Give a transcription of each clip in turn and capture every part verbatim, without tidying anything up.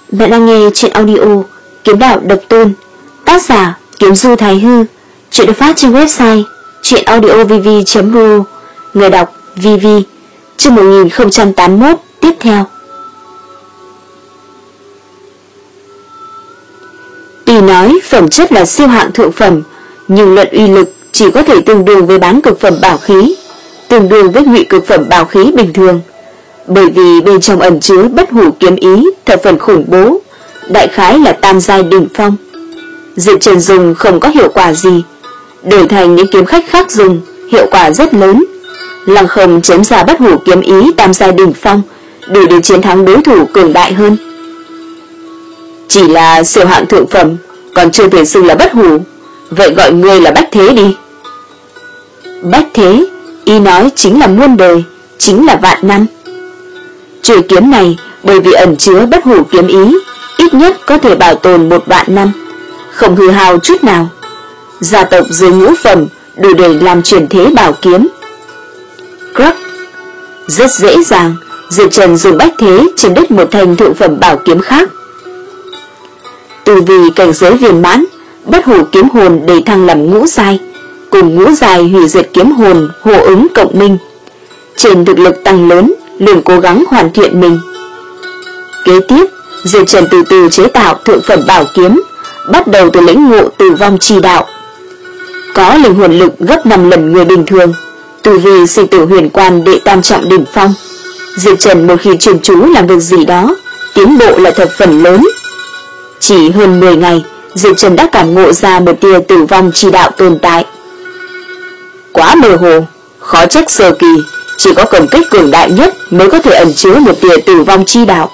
Bạn đang nghe truyện audio Kiếm Đạo Độc Tôn, tác giả Kiếm Du Thái Hư. Truyện được phát trên website truyện audio v v chấm r o. Người đọc vê vê. Chương một nghìn không trăm tám mươi mốt tiếp theo. Tuy nói phẩm chất là siêu hạng thượng phẩm, nhưng luận uy lực chỉ có thể tương đương với bán cực phẩm bảo khí, tương đương với ngụy cực phẩm bảo khí bình thường. Bởi vì bên trong ẩn chứa bất hủ kiếm ý thập phần khủng bố, đại khái là tam giai đỉnh phong. Diệp Trần dùng không có hiệu quả gì, đổi thành những kiếm khách khác dùng, hiệu quả rất lớn. Lăng Không chém ra bất hủ kiếm ý tam giai đỉnh phong, đủ để chiến thắng đối thủ cường đại hơn. Chỉ là siêu hạng thượng phẩm, còn chưa thể xưng là bất hủ, vậy gọi ngươi là Bách Thế đi. Bách Thế, ý nói chính là muôn đời, chính là vạn năm. Chuôi kiếm này bởi vì ẩn chứa bất hủ kiếm ý, ít nhất có thể bảo tồn một vạn năm, không hư hao chút nào. Gia tộc dưới ngũ phẩm đủ để làm chuyển thế bảo kiếm. Crack. Rất dễ dàng, Diệp Trần dùng Bách Thế trên đứt một thanh thượng phẩm bảo kiếm khác. Từ vì cảnh giới viên mãn, bất hủ kiếm hồn để thăng làm ngũ giai, cùng ngũ giai hủy diệt kiếm hồn hô ứng cộng minh. Trên thực lực tăng lớn, liền cố gắng hoàn thiện mình. Kế tiếp, Diệp Trần từ từ chế tạo thượng phẩm bảo kiếm, bắt đầu từ lĩnh ngộ tử vong chi đạo. Có linh hồn lực gấp năm lần người bình thường, từ vì sinh tử huyền quan đệ tam trọng đỉnh phong. Diệp Trần một khi chuyên chú làm việc gì đó, tiến bộ là thập phần lớn. Chỉ hơn mười ngày, Diệp Trần đã cảm ngộ ra một tia tử vong chi đạo tồn tại. Quá mơ hồ, khó trách sơ kỳ chỉ có công kích cường đại nhất mới có thể ẩn chứa một tia tử vong chi đạo.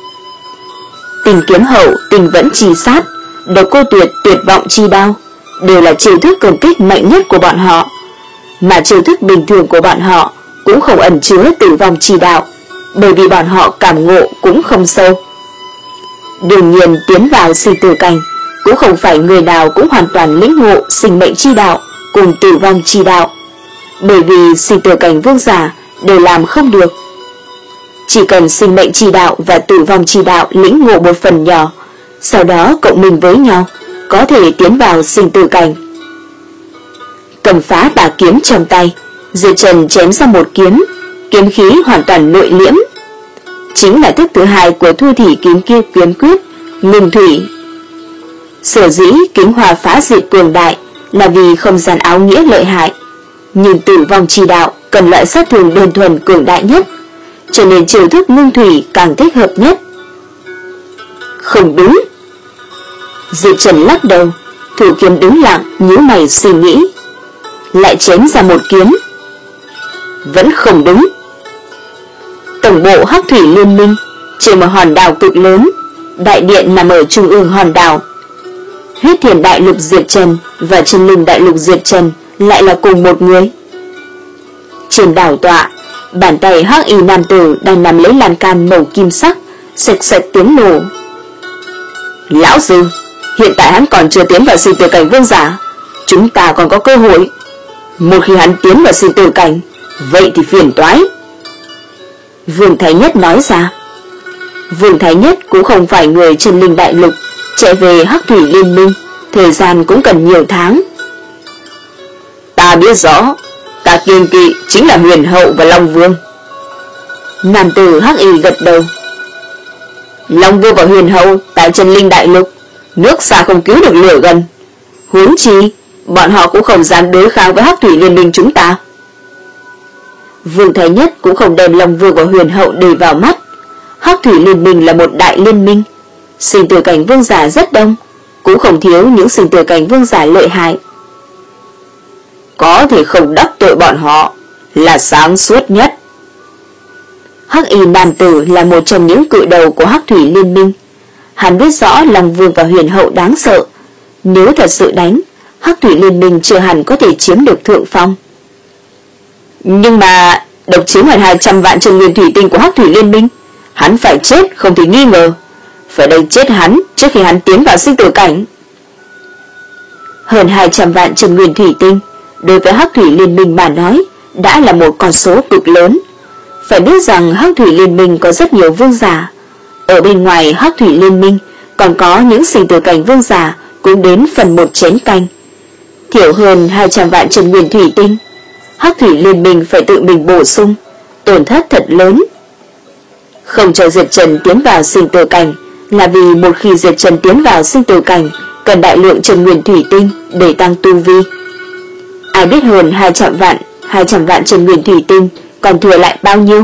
Tình kiếm hậu, tình vẫn trì sát, độc cô tuyệt, tuyệt vọng chi đao đều là chiêu thức công kích mạnh nhất của bọn họ, mà chiêu thức bình thường của bọn họ cũng không ẩn chứa tử vong chi đạo, bởi vì bọn họ cảm ngộ cũng không sâu. Đương nhiên tiến vào sinh tử cảnh cũng không phải người nào cũng hoàn toàn lĩnh ngộ sinh mệnh chi đạo cùng tử vong chi đạo, bởi vì sinh tử cảnh vương giả đều làm không được. Chỉ cần sinh mệnh chi đạo và tử vong chi đạo lĩnh ngộ một phần nhỏ, sau đó cộng minh với nhau, có thể tiến vào sinh tử cảnh. Cầm phá tà kiếm trong tay, Diệp Trần chém ra một kiếm, kiếm khí hoàn toàn nội liễm. Chính là thức thứ hai của Thu Thủy kiếm kia kiếm quyết, Ngưng Thủy. Sở dĩ kính hòa phá diệt cường đại là vì không gian áo nghĩa lợi hại, nhưng tử vong chi đạo cần loại sát thương đơn thuần cường đại nhất, cho nên chiêu thức Ngưng Thủy càng thích hợp nhất. Không đúng. Diệp Trần lắc đầu, thủ kiếm đứng lặng, nhíu mày suy nghĩ, lại chém ra một kiếm. Vẫn không đúng. Tổng bộ Hắc Thủy Liên Minh trên một hòn đảo cực lớn, đại điện nằm ở trung ương hòn đảo. Huyết Thiền Đại Lục Diệp Trần và Chân Linh Đại Lục Diệp Trần lại là cùng một người. Trên đảo tọa, bàn tay hắc y nam tử đang nắm lấy lan can màu kim sắc, sạch sạch tiếng nổ. Lão sư, hiện tại hắn còn chưa tiến vào sinh tử cảnh vương giả, chúng ta còn có cơ hội. Một khi hắn tiến vào sinh tử cảnh, vậy thì phiền toái. Vương Thái Nhất nói ra. Vương Thái Nhất cũng không phải người Chân Linh Đại Lục, chạy về Hắc Thủy Liên Minh, thời gian cũng cần nhiều tháng. Ta biết rõ, ta kiêng kỵ chính là Huyền Hậu và Long Vương. Nam tử Hắc Y gật đầu. Long Vương và Huyền Hậu tại Chân Linh Đại Lục, nước xa không cứu được lửa gần, huống chi bọn họ cũng không dám đối kháng với Hắc Thủy Liên Minh chúng ta. Vương Thái Nhất cũng không đem Long Vương và Huyền Hậu để vào mắt. Hắc Thủy Liên Minh là một đại liên minh, sinh tử cảnh vương giả rất đông, cũng không thiếu những sinh tử cảnh vương giả lợi hại. Có thể không đắc tội bọn họ là sáng suốt nhất. Hắc Y nam tử là một trong những cự đầu của Hắc Thủy Liên Minh. Hắn biết rõ Long Vương và Huyền Hậu đáng sợ, nếu thật sự đánh, Hắc Thủy Liên Minh chưa hẳn có thể chiếm được thượng phong. Nhưng mà độc chiếm hơn hai trăm vạn chân nguyên thủy tinh của Hắc Thủy Liên Minh, hắn phải chết không thể nghi ngờ, phải đánh chết hắn trước khi hắn tiến vào sinh tử cảnh. Hơn hai trăm vạn chân nguyên thủy tinh đối với Hắc Thủy Liên Minh mà nói đã là một con số cực lớn. Phải biết rằng Hắc Thủy Liên Minh có rất nhiều vương giả, Ở bên ngoài Hắc Thủy Liên Minh còn có những sinh tử cảnh vương giả cũng đến phần một chén canh. Thiểu hơn hai trăm vạn chân nguyên thủy tinh, Hắc Thủy Liên Minh phải tự mình bổ sung, tổn thất thật lớn. Không cho Diệp Trần tiến vào sinh tử cảnh là vì một khi Diệp Trần tiến vào sinh tử cảnh cần đại lượng chân nguyên thủy tinh để tăng tu vi. Ai biết hơn hai trăm vạn, hai trăm vạn chân nguyên thủy tinh còn thừa lại bao nhiêu?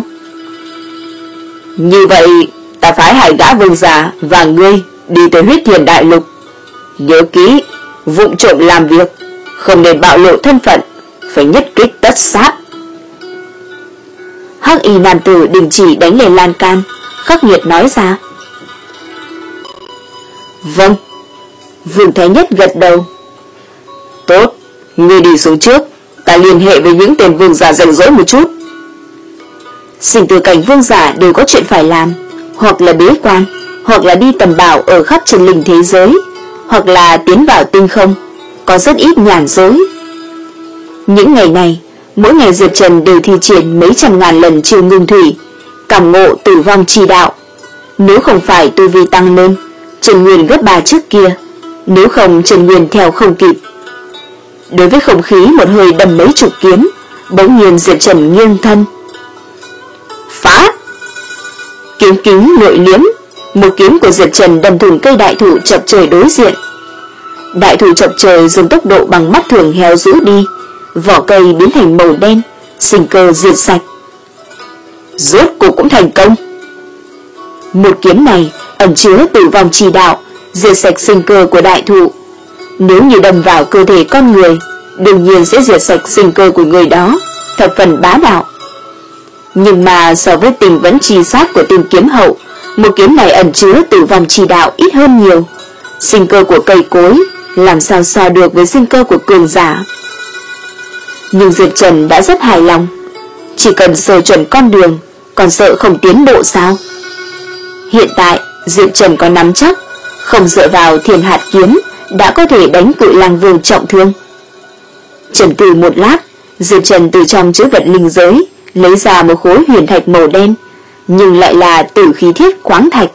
Như vậy, ta phái hai gã vương giả và ngươi đi tới Huyết Thiền Đại Lục. Nhớ kỹ, vụng trộm làm việc, không nên bạo lộ thân phận, phải nhất kích tất sát. Hắc y nam tử đình chỉ đánh lên lan can, khắc nghiệt nói ra. Vâng. Vương Thái Nhất gật đầu. Tốt, ngươi đi xuống trước, ta liên hệ với những tên vương giả rảnh rỗi một chút. Sinh tử cảnh vương giả đều có chuyện phải làm, hoặc là bế quan, hoặc là đi tầm bảo ở khắp chân linh thế giới, hoặc là tiến vào tinh không, có rất ít nhàn rỗi. Những ngày này, mỗi ngày Diệp Trần đều thi triển mấy trăm ngàn lần chiêu ngưng thủy, cảm ngộ tử vong chi đạo. Nếu không phải tu vi tăng lên, chân nguyên gấp ba trước kia, nếu không chân nguyên theo không kịp. Đối với không khí một hơi đâm mấy chục kiếm, bỗng nhiên Diệp Trần nghiêng thân. Phá! Kiếm kính nội liếm, một kiếm của Diệp Trần đâm thủng cây đại thụ chọc trời đối diện. Đại thụ chọc trời dùng tốc độ bằng mắt thường héo rũ đi, vỏ cây biến thành màu đen, sinh cơ diệt sạch. Rốt cuộc cũng thành công. Một kiếm này ẩn chứa tử vong chi đạo, diệt sạch sinh cơ của đại thụ. Nếu như đâm vào cơ thể con người, đương nhiên sẽ diệt sạch sinh cơ của người đó, thập phần bá đạo. Nhưng mà so với tình vẫn chi sát của Tinh Kiếm Hậu, một kiếm này ẩn chứa tử vong chi đạo ít hơn nhiều. Sinh cơ của cây cối làm sao so được với sinh cơ của cường giả. Nhưng Diệp Trần đã rất hài lòng. Chỉ cần sờ chuẩn con đường, còn sợ không tiến bộ sao? Hiện tại Diệp Trần có nắm chắc, không dựa vào Thiên Hạt Kiếm đã có thể đánh Cự Lang Vương trọng thương. Trầm tư một lát, Diệp Trần từ trong chữ vật linh giới lấy ra một khối huyền thạch màu đen, nhưng lại là tử khí thiết quáng thạch.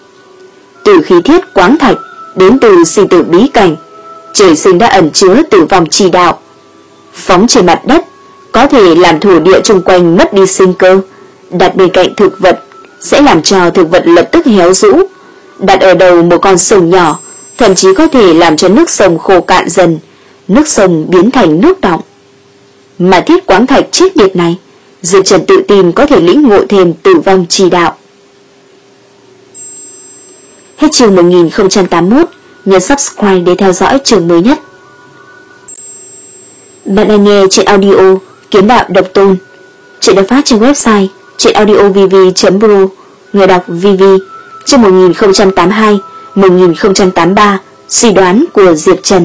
Tử khí thiết quáng thạch đến từ sinh tử bí cảnh, trời sinh đã ẩn chứa tử vong chi đạo. Phóng trên mặt đất có thể làm thổ địa xung quanh mất đi sinh cơ, đặt bên cạnh thực vật sẽ làm cho thực vật lập tức héo rũ, đặt ở đầu một con sông nhỏ thậm chí có thể làm cho nước sông khô cạn dần, nước sông biến thành nước đọng. Mà thiết quáng thạch chết biệt này, Diệp Trần tự tin có thể lĩnh ngộ thêm tử vong chi đạo. Hết chương một nghìn không trăm tám mươi mốt, nhấn subscribe để theo dõi chương mới nhất. Bạn đang nghe truyện audio Kiếm Đạo Độc Tôn. Truyện được phát trên website truyện audio v v chấm pro, người đọc vê vê. Chương một nghìn không trăm tám mươi hai, một nghìn không trăm tám mươi ba, suy đoán của Diệp Trần.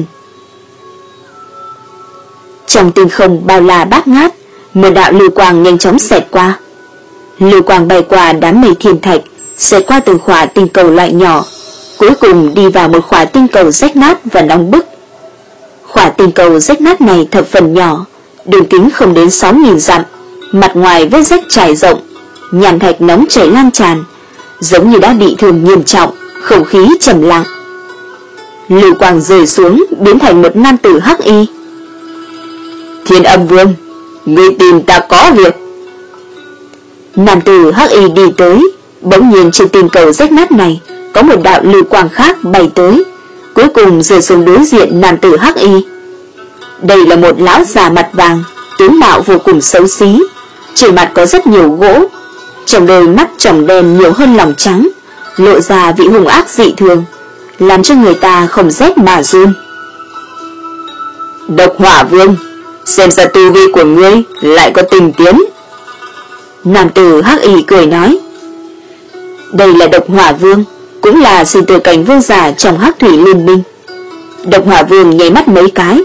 Trong tinh không bao la bát ngát, một đạo lưu quang nhanh chóng xẹt qua. Lưu quang bay qua đám mây thiên thạch, xẹt qua từng khỏa tinh cầu loại nhỏ, cuối cùng đi vào một khỏa tinh cầu rách nát và nóng bức. Khỏa tinh cầu rách nát này thập phần nhỏ, đường kính không đến sáu nghìn dặm, mặt ngoài vết rách trải rộng, nham thạch nóng chảy lan tràn, giống như đã bị thương nghiêm trọng, không khí trầm lặng. Lưu quang rơi xuống biến thành một nam tử hắc y. Thiên Âm Vương, ngươi tìm ta có việc. Nam tử hắc y đi tới, bỗng nhiên trên tinh cầu rách nát này có một đạo lưu quang khác bay tới, cuối cùng rơi xuống đối diện nam tử hắc y. Đây là một lão già mặt vàng, tướng mạo vô cùng xấu xí, trên mặt có rất nhiều gỗ, trong đôi mắt tròng đen nhiều hơn lòng trắng, lộ ra vị hung ác dị thường, làm cho người ta không rét mà run. Độc Hỏa Vương, xem ra tu vi của ngươi lại có tinh tiến. Nam tử hắc y cười nói. Đây là Độc Hỏa Vương, cũng là sinh tử cảnh vương giả trong Hắc Thủy Liên Minh. Độc Hỏa Vương nháy mắt mấy cái.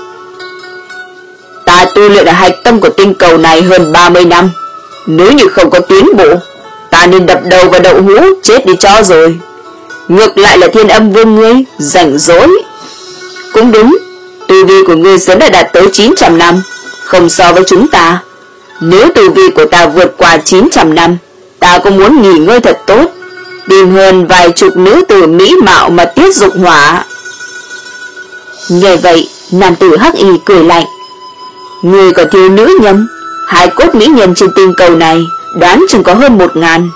Ta tu luyện ở hạch tâm của tinh cầu này hơn ba mươi năm, nếu như không có tiến bộ, ta nên đập đầu vào đậu hũ chết đi cho rồi. Ngược lại là Thiên Âm Vương ngươi rảnh rỗi. Cũng đúng, tu vi của ngươi sớm đã đạt tới chín trăm năm, không so với chúng ta. Nếu tu vi của ta vượt qua chín trăm năm, ta cũng muốn nghỉ ngơi thật tốt. tìm hơn vài chục nữ tử mỹ mạo mà tiết dục hỏa. Nghe vậy, nam tử hắc y cười lạnh. Người có thiếu nữ nhân, hai cốt mỹ nhân trên tinh cầu này đoán chừng có hơn một ngàn.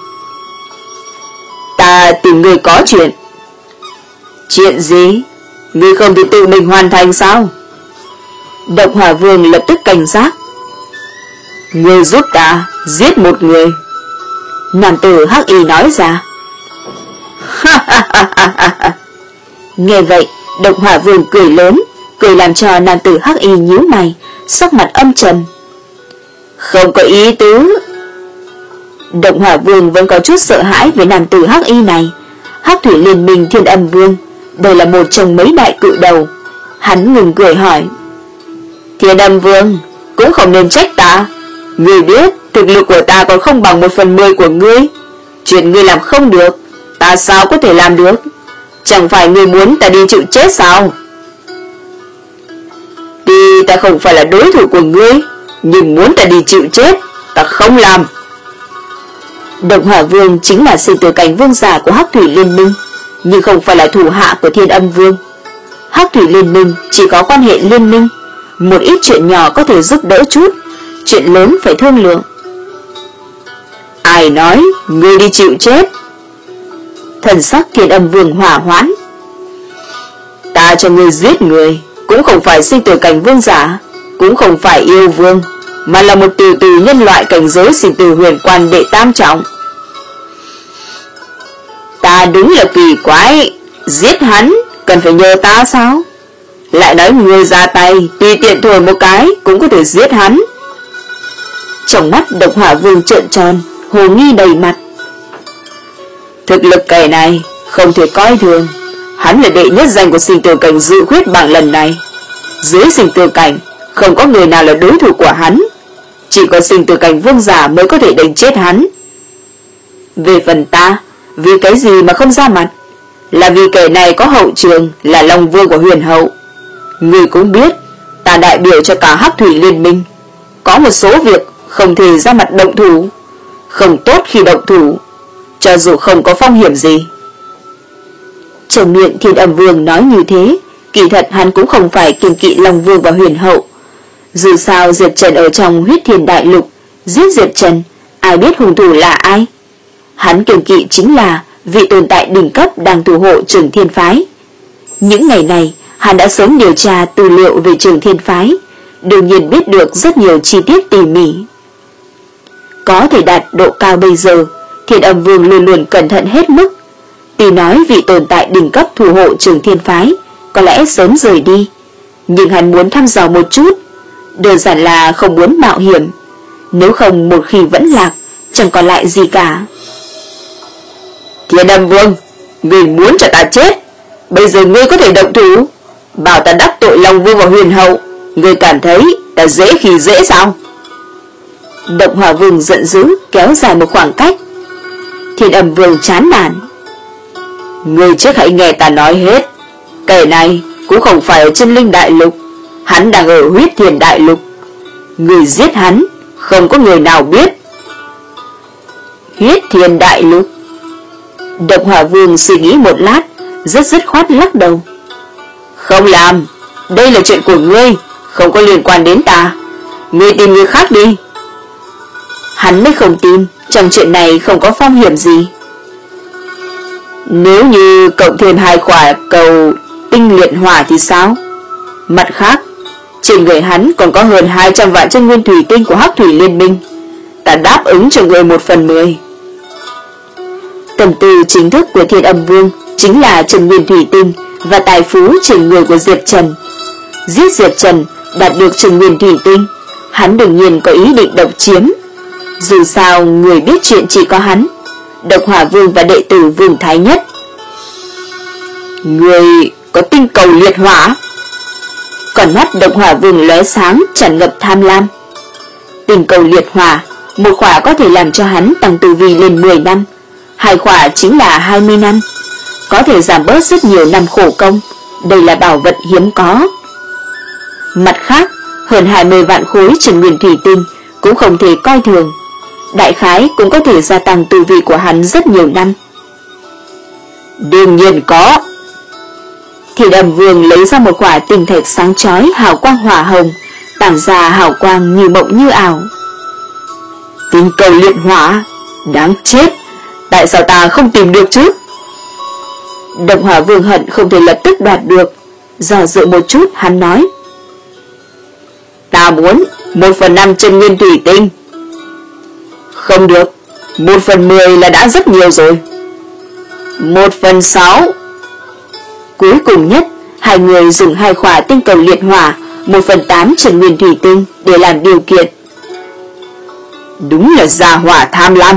Ta tìm người có chuyện. Chuyện gì? Người không thể tự mình hoàn thành sao? Độc Hỏa Vương lập tức cảnh giác. Người giúp ta giết một người. Nam tử hắc y nói ra. Nghe vậy, Độc Hỏa Vương cười lớn, cười làm cho nam tử hắc y nhíu mày, sắc mặt âm trầm. Không có ý tứ. Độc Hỏa Vương vẫn có chút sợ hãi với nam tử hắc y này. Hắc Thủy Liên Minh Thiên Âm Vương, đây là một trong mấy đại cự đầu. Hắn ngừng cười hỏi. Thiên Âm Vương, cũng không nên trách ta. Ngươi biết thực lực của ta còn không bằng một phần mười của ngươi. Chuyện ngươi làm không được, ta sao có thể làm được? Chẳng phải ngươi muốn ta đi chịu chết sao? Tuy ta không phải là đối thủ của ngươi, nhưng muốn ta đi chịu chết, ta không làm. Độc Hỏa Vương chính là sinh tử cảnh vương giả của Hắc Thủy Liên Minh, nhưng không phải là thủ hạ của Thiên Âm Vương. Hắc Thủy Liên Minh chỉ có quan hệ liên minh, một ít chuyện nhỏ có thể giúp đỡ chút, chuyện lớn phải thương lượng. Ai nói ngươi đi chịu chết? Thần sắc Thiên Âm Vương hỏa hoãn. Ta cho ngươi giết người, cũng không phải sinh tử cảnh vương giả, cũng không phải yêu vương, mà là một từ từ nhân loại cảnh giới sinh tử huyền quan đệ tam trọng. Ta đúng là kỳ quái, giết hắn cần phải nhờ ta sao? Lại nói người ra tay tùy tiện thổi một cái cũng có thể giết hắn. Trong mắt Độc Hỏa Vương trợn tròn, hồ nghi đầy mặt. Thực lực kẻ này không thể coi thường, hắn là đệ nhất danh của sinh tử cảnh dự khuyết bảng lần này. Dưới sinh tử cảnh không có người nào là đối thủ của hắn, chỉ có sinh tử cảnh vương giả mới có thể đánh chết hắn. Về phần ta, vì cái gì mà không ra mặt? Là vì kẻ này có hậu trường là Long Vương của Huyền Hậu. Người cũng biết, ta đại biểu cho cả Hắc Thủy Liên Minh, có một số việc không thể ra mặt động thủ, không tốt khi động thủ, cho dù không có phong hiểm gì. Trong miệng Thiên Âm Vương nói như thế, kỳ thật hắn cũng không phải kiêng kỵ Long Vương và Huyền Hậu. Dù sao Diệp Trần ở trong Huyết Thiên Đại Lục, giết Diệp Trần, ai biết hung thủ là ai? Hắn kiêng kỵ chính là vị tồn tại đỉnh cấp đang thủ hộ Trường Thiên Phái. Những ngày này, hắn đã sớm điều tra tư liệu về Trường Thiên Phái, đương nhiên biết được rất nhiều chi tiết tỉ mỉ. Có thể đạt độ cao bây giờ, Thiên Âm Vương luôn luôn cẩn thận hết mức. Tuy nói vị tồn tại đỉnh cấp thủ hộ Trường Thiên Phái có lẽ sớm rời đi, nhưng hắn muốn thăm dò một chút, đơn giản là không muốn mạo hiểm, nếu không một khi vẫn lạc, chẳng còn lại gì cả. Thiên Âm Vương, ngươi muốn cho ta chết, bây giờ ngươi có thể động thủ, bảo ta đắc tội Long Vương và Huyền Hậu, ngươi cảm thấy ta dễ khi dễ sao? Độc Hỏa Vương giận dữ kéo dài một khoảng cách. Thiên Âm Vương chán nản. Ngươi trước hãy nghe ta nói hết. Kẻ này cũng không phải ở Chân Linh Đại Lục, hắn đang ở Huyết Thiên Đại Lục. Ngươi giết hắn, không có người nào biết. Huyết Thiên Đại Lục. Độc Hỏa Vương suy nghĩ một lát, rất dứt khoát lắc đầu. Không làm, đây là chuyện của ngươi, không có liên quan đến ta. Ngươi tìm người khác đi. Hắn mới không tin trong chuyện này không có phong hiểm gì. Nếu như cộng thêm hai quả cầu tinh liệt hỏa thì sao? Mặt khác, trên người hắn còn có hơn hai trăm vạn chân nguyên thủy tinh của Hắc Thủy Liên Minh, ta đáp ứng cho người một phần mười. Tâm tư chính thức của Thiên Âm Vương chính là chân nguyên thủy tinh và tài phú trên người của Diệp Trần. Giết Diệp Trần, đạt được chân nguyên thủy tinh, hắn đương nhiên có ý định độc chiếm. Dù sao người biết chuyện chỉ có hắn, Độc Hỏa Vương và đệ tử Vương Thái Nhất. Người có tinh cầu liệt hỏa? Còn mắt Độc Hỏa Vương lóe sáng tràn ngập tham lam. Tinh cầu liệt hỏa, một khỏa có thể làm cho hắn tăng tu vi lên mười năm, hai khỏa chính là hai mươi năm, có thể giảm bớt rất nhiều năm khổ công. Đây là bảo vật hiếm có. Mặt khác, hơn hai mươi vạn khối chân nguyên thủy tinh cũng không thể coi thường, đại khái cũng có thể gia tăng tu vi của hắn rất nhiều năm. Đương nhiên có. Thì Đầm Vương lấy ra một quả tinh thạch sáng chói hào quang hỏa hồng, tản ra hào quang như mộng như ảo. Tinh cầu luyện hỏa, đáng chết, tại sao ta không tìm được chứ? Động Hỏa Vương hận không thể lập tức đoạt được, do dự một chút hắn nói: Ta muốn một phần năm chân nguyên thủy tinh. Không được, một phần mười là đã rất nhiều rồi. Một phần sáu. Cuối cùng nhất, hai người dùng hai khỏa tinh cầu liệt hỏa, một phần tám chân nguyên thủy tinh để làm điều kiện. Đúng là gia hỏa tham lam.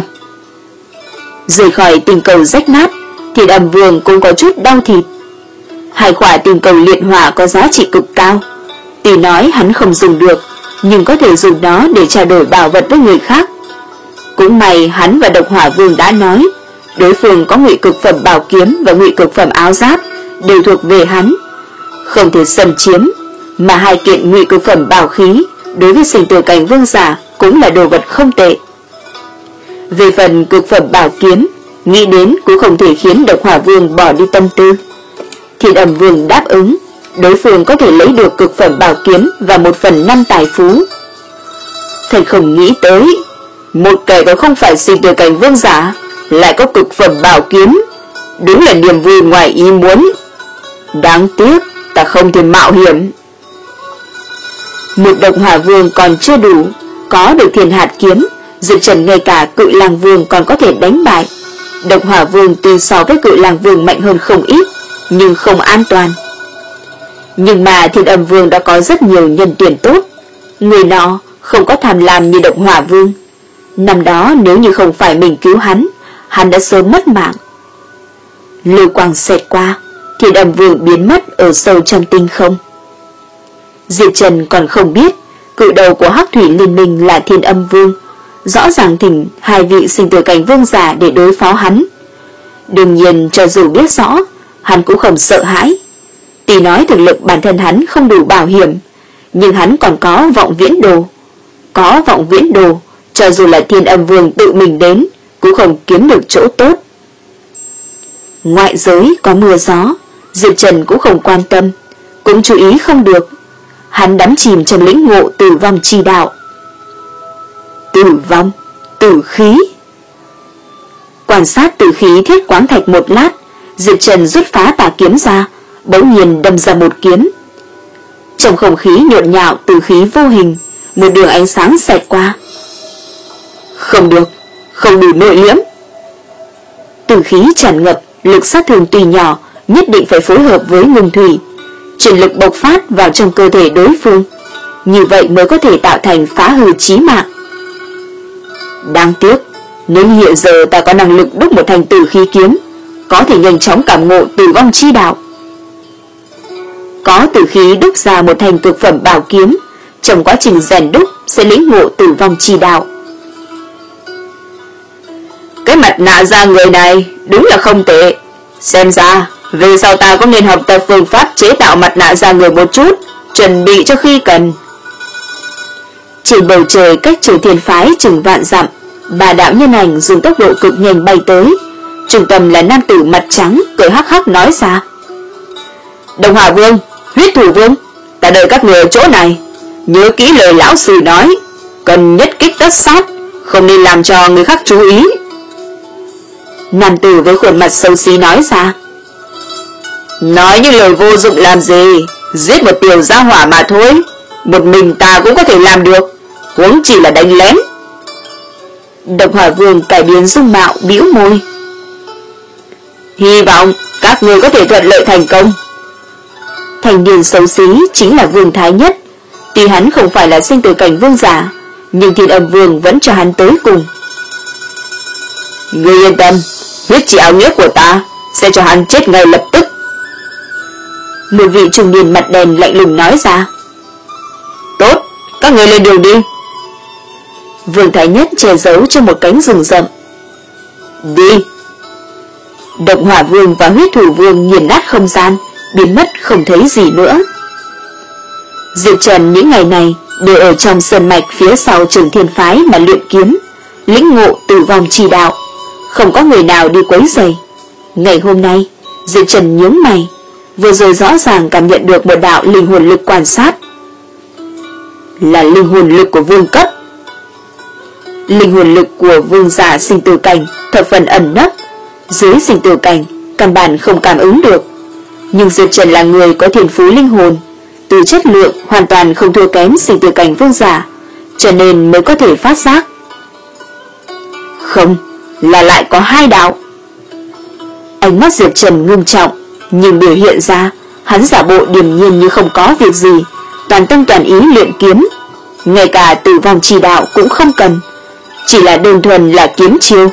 Rời khỏi tinh cầu rách nát, thì Đầm Vương cũng có chút đau thịt. Hai khỏa tinh cầu liệt hỏa có giá trị cực cao, tuy nói hắn không dùng được, nhưng có thể dùng nó để trao đổi bảo vật với người khác. Cũng may hắn và Độc Hỏa Vương đã nói, đối phương có ngụy cực phẩm bảo kiếm và ngụy cực phẩm áo giáp đều thuộc về hắn, không thể xâm chiếm, mà hai kiện ngụy cực phẩm bảo khí đối với sinh tử cảnh vương giả cũng là đồ vật không tệ. Về phần cực phẩm bảo kiếm, nghĩ đến cũng không thể khiến Độc Hỏa Vương bỏ đi tâm tư. Thì Đầm Vương đáp ứng, đối phương có thể lấy được cực phẩm bảo kiếm và một phần năm tài phú. Thật không nghĩ tới, một kẻ còn không phải sinh tử cảnh vương giả lại có cực phẩm bảo kiếm, đúng là niềm vui ngoài ý muốn. Đáng tiếc ta không thể mạo hiểm. Một Độc Hỏa Vương còn chưa đủ, có được Thiên Hạt kiếm, Diệp Trần ngay cả Cự Lang Vương còn có thể đánh bại. Độc Hỏa Vương tuy so với Cự Lang Vương mạnh hơn không ít, nhưng không an toàn. Nhưng mà Thiên Âm Vương đã có rất nhiều nhân tuyển tốt, người nọ không có tham lam như Độc Hỏa Vương. Năm đó nếu như không phải mình cứu hắn, hắn đã sớm mất mạng. Lưu quang xẹt qua, Thiên Âm Vương biến mất ở sâu trong tinh không. Diệp Trần còn không biết cự đầu của Hắc Thủy Liên Minh là Thiên Âm Vương, rõ ràng thỉnh hai vị sinh tử cảnh vương giả để đối phó hắn. Đương nhiên cho dù biết rõ, hắn cũng không sợ hãi. Tuy nói thực lực bản thân hắn không đủ bảo hiểm, nhưng hắn còn có vọng viễn đồ. Có vọng viễn đồ, cho dù là Thiên Âm Vương tự mình đến, cũng không kiếm được chỗ tốt. Ngoại giới có mưa gió, Diệp Trần cũng không quan tâm, cũng chú ý không được. Hắn đắm chìm trong lĩnh ngộ tử vong chi đạo. Tử vong, tử khí. Quan sát tử khí thiết quáng thạch một lát, Diệp Trần rút phá tà kiếm ra, bỗng nhiên đâm ra một kiếm. Trong không khí nhộn nhạo tử khí vô hình, một đường ánh sáng xẹt qua. Không được, không đủ nội liễm. Tử khí tràn ngập, lực sát thương tuy nhỏ, nhất định phải phối hợp với ngưng thủy, chuyển lực bộc phát vào trong cơ thể đối phương, như vậy mới có thể tạo thành phá hư chí mạng. Đáng tiếc, nếu hiện giờ ta có năng lực đúc một thanh tử khí kiếm, có thể nhanh chóng cảm ngộ tử vong chi đạo. Có tử khí đúc ra một thanh cực phẩm bảo kiếm, trong quá trình rèn đúc sẽ lĩnh ngộ tử vong chi đạo. Cái mặt nạ da người này đúng là không tệ. Xem ra về sau ta có nên học tập phương pháp chế tạo mặt nạ da người một chút, chuẩn bị cho khi cần. Trên bầu trời cách Trường Thiên Phái chừng vạn dặm, bà đạo nhân ảnh dùng tốc độ cực nhanh bay tới. Trung tâm là nam tử mặt trắng cười hắc hắc nói ra: Đồng Hỏa Vương, Huyết Thủ Vương, ta đợi các người ở chỗ này. Nhớ kỹ lời lão sư nói, cần nhất kích tất sát, không nên làm cho người khác chú ý. Nam tử với khuôn mặt xấu xí nói ra: Nói những lời vô dụng làm gì, giết một tiểu gia hỏa mà thôi, một mình ta cũng có thể làm được, huống chỉ là đánh lén. Độc Hỏa Vương cải biến dung mạo, bĩu môi: Hy vọng các người có thể thuận lợi thành công. Thành niên xấu xí chính là Vương Thái Nhất, tuy hắn không phải là sinh tử cảnh vương giả, nhưng Thiên Âm Vương vẫn cho hắn tới cùng. Ngươi yên tâm, huyết chỉ áo nghĩa của ta sẽ cho hắn chết ngay lập tức. Một vị trung niên mặt đen lạnh lùng nói ra: Tốt, các người lên đường đi. Vương Thái Nhất che giấu trong một cánh rừng rậm. Đi. Động Hỏa Vương và Huyết Thủ Vương nghiền nát không gian, biến mất không thấy gì nữa. Diệp Trần những ngày này đều ở trong sơn mạch phía sau Trường Thiên Phái mà luyện kiếm, lĩnh ngộ tử vong chi đạo, không có người nào đi quấy rầy. Ngày hôm nay, Diệp Trần nhướng mày, vừa rồi rõ ràng cảm nhận được một đạo linh hồn lực quan sát. Là linh hồn lực của vương cấp. Linh hồn lực của vương giả sinh tử cảnh thập phần ẩn nấp, dưới sinh tử cảnh căn bản không cảm ứng được. Nhưng Diệp Trần là người có thiên phú linh hồn, từ chất lượng hoàn toàn không thua kém sinh tử cảnh vương giả, cho nên mới có thể phát giác. Không, là lại có hai đạo. Ánh mắt Diệp Trần ngưng trọng, nhưng biểu hiện ra hắn giả bộ điềm nhiên như không có việc gì, toàn tâm toàn ý luyện kiếm, ngay cả tử vong chỉ đạo cũng không cần, chỉ là đơn thuần là kiếm chiêu.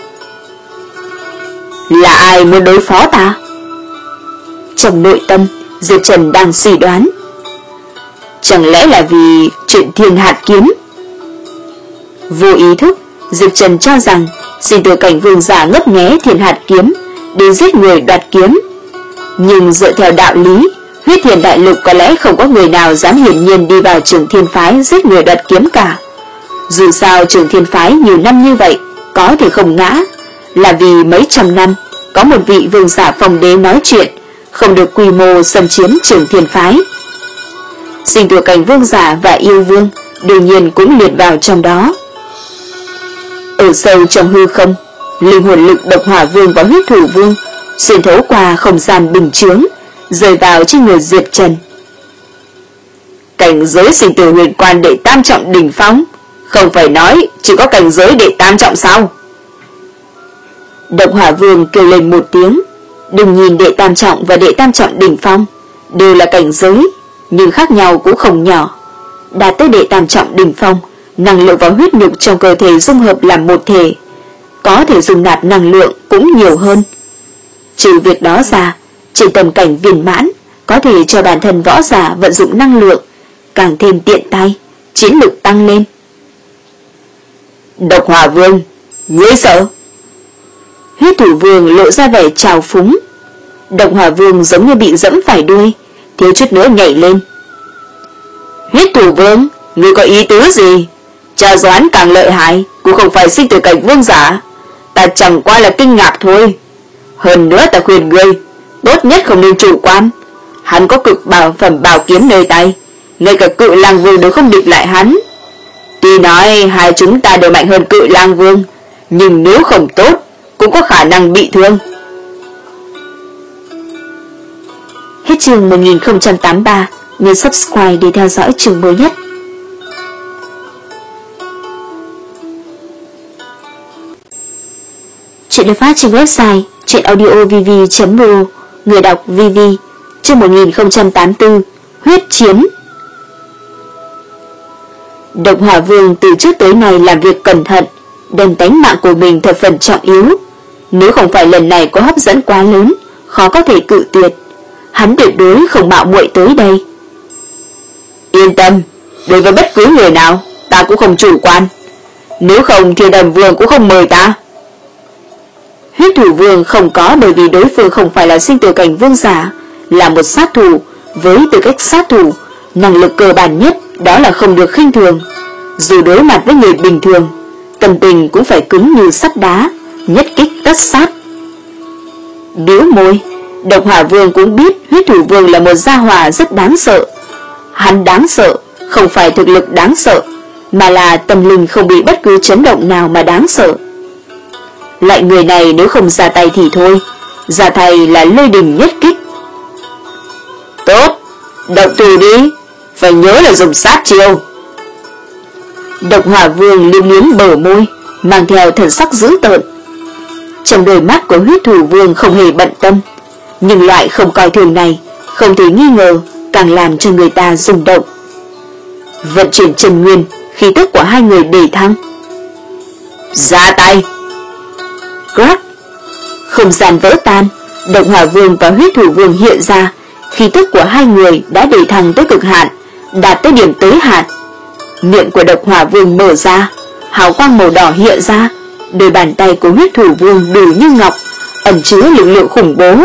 Là ai muốn đối phó ta? Trong nội tâm, Diệp Trần đang suy đoán. Chẳng lẽ là vì chuyện thiên hạt kiếm? Vô ý thức, Diệp Trần cho rằng sinh tử cảnh vương giả ngấp nghé thiên hạt kiếm để giết người đoạt kiếm. Nhưng dựa theo đạo lý, huyết thiền đại lục có lẽ không có người nào dám hiển nhiên đi vào Trường Thiên Phái giết người đoạt kiếm cả. Dù sao Trường Thiên Phái nhiều năm như vậy có thể không ngã, là vì mấy trăm năm có một vị vương giả phong đế nói chuyện, không được quy mô xâm chiếm Trường Thiên Phái. Sinh tử cảnh vương giả và yêu vương đương nhiên cũng liệt vào trong đó. Ở sâu trong hư không, linh hồn lực độc hỏa vương và huyết thủ vương xuyên thấu qua không gian bình chướng, rơi vào trên người Diệp Trần. Cảnh giới sinh tử huyền quan đệ tam trọng đỉnh phong, không phải nói chỉ có cảnh giới đệ tam trọng sao? Độc hỏa vương kêu lên một tiếng. Đừng nhìn đệ tam trọng và đệ tam trọng đỉnh phong đều là cảnh giới, nhưng khác nhau cũng không nhỏ. Đạt tới đệ tam trọng đỉnh phong, năng lượng và huyết nhục trong cơ thể dung hợp làm một thể, có thể dung nạp năng lượng cũng nhiều hơn. Trừ việc đó ra, trên tầm cảnh viên mãn có thể cho bản thân võ giả vận dụng năng lượng càng thêm tiện tay, chiến lực tăng lên. Độc hỏa vương, ngươi sợ? Huyết thủ vương lộ ra vẻ trào phúng. Độc hỏa vương giống như bị dẫm phải đuôi, thiếu chút nữa nhảy lên. Huyết thủ vương, ngươi có ý tứ gì? Cha doán càng lợi hại cũng không phải sinh tử cảnh vương giả, ta chẳng qua là kinh ngạc thôi. Hơn nữa ta khuyên ngươi tốt nhất không nên chủ quan, hắn có cực bảo phẩm bảo kiếm nơi tay, ngay cả cự lang vương đều không địch lại hắn. Tuy nói hai chúng ta đều mạnh hơn cự lang vương, nhưng nếu không tốt cũng có khả năng bị thương. Hết chương một nghìn không trăm tám mươi ba, nhấn subscribe để theo dõi chương mới nhất. Chuyện được phát trên website chuyenaudiovv chấm r o, người đọc vê vê. Chương một nghìn không trăm tám mươi tư, huyết chiến. Độc hỏa vương từ trước tới nay làm việc cẩn thận, đem tánh mạng của mình thập phần trọng yếu. Nếu không phải lần này có hấp dẫn quá lớn, khó có thể cự tuyệt, hắn tuyệt đối không mạo muội tới đây. Yên tâm, đối với bất cứ người nào ta cũng không chủ quan, nếu không Thiên Đầm Vương cũng không mời ta. Huyết thủ vương không có, bởi vì đối phương không phải là sinh tử cảnh vương giả, là một sát thủ. Với tư cách sát thủ, năng lực cơ bản nhất đó là không được khinh thường. Dù đối mặt với người bình thường, tâm tình cũng phải cứng như sắt đá, nhất kích tất sát. Biếu môi, độc hỏa vương cũng biết huyết thủ vương là một gia hỏa rất đáng sợ. Hắn đáng sợ không phải thực lực đáng sợ, mà là tâm linh không bị bất cứ chấn động nào mà đáng sợ. Lại người này nếu không ra tay thì thôi, ra tay là lôi đình nhất kích. Tốt, động thủ đi, phải nhớ là dùng sát chiêu. Độc hỏa vương liếm liếm bờ môi, mang theo thần sắc dữ tợn. Trong đôi mắt của huyết thủ vương không hề bận tâm, nhưng loại không coi thường này không thể nghi ngờ càng làm cho người ta rung động. Vận chuyển chân nguyên, khí tức của hai người đề thăng. Ra tay. Crack. Không gian vỡ tan, độc hỏa vương và huyết thủ vương hiện ra, khí tức của hai người đã đề thăng tới cực hạn, đạt tới điểm tới hạn. Miệng của độc hỏa vương mở ra, hào quang màu đỏ hiện ra, đôi bàn tay của huyết thủ vương đủ như ngọc, ẩn chứa lực lượng khủng bố.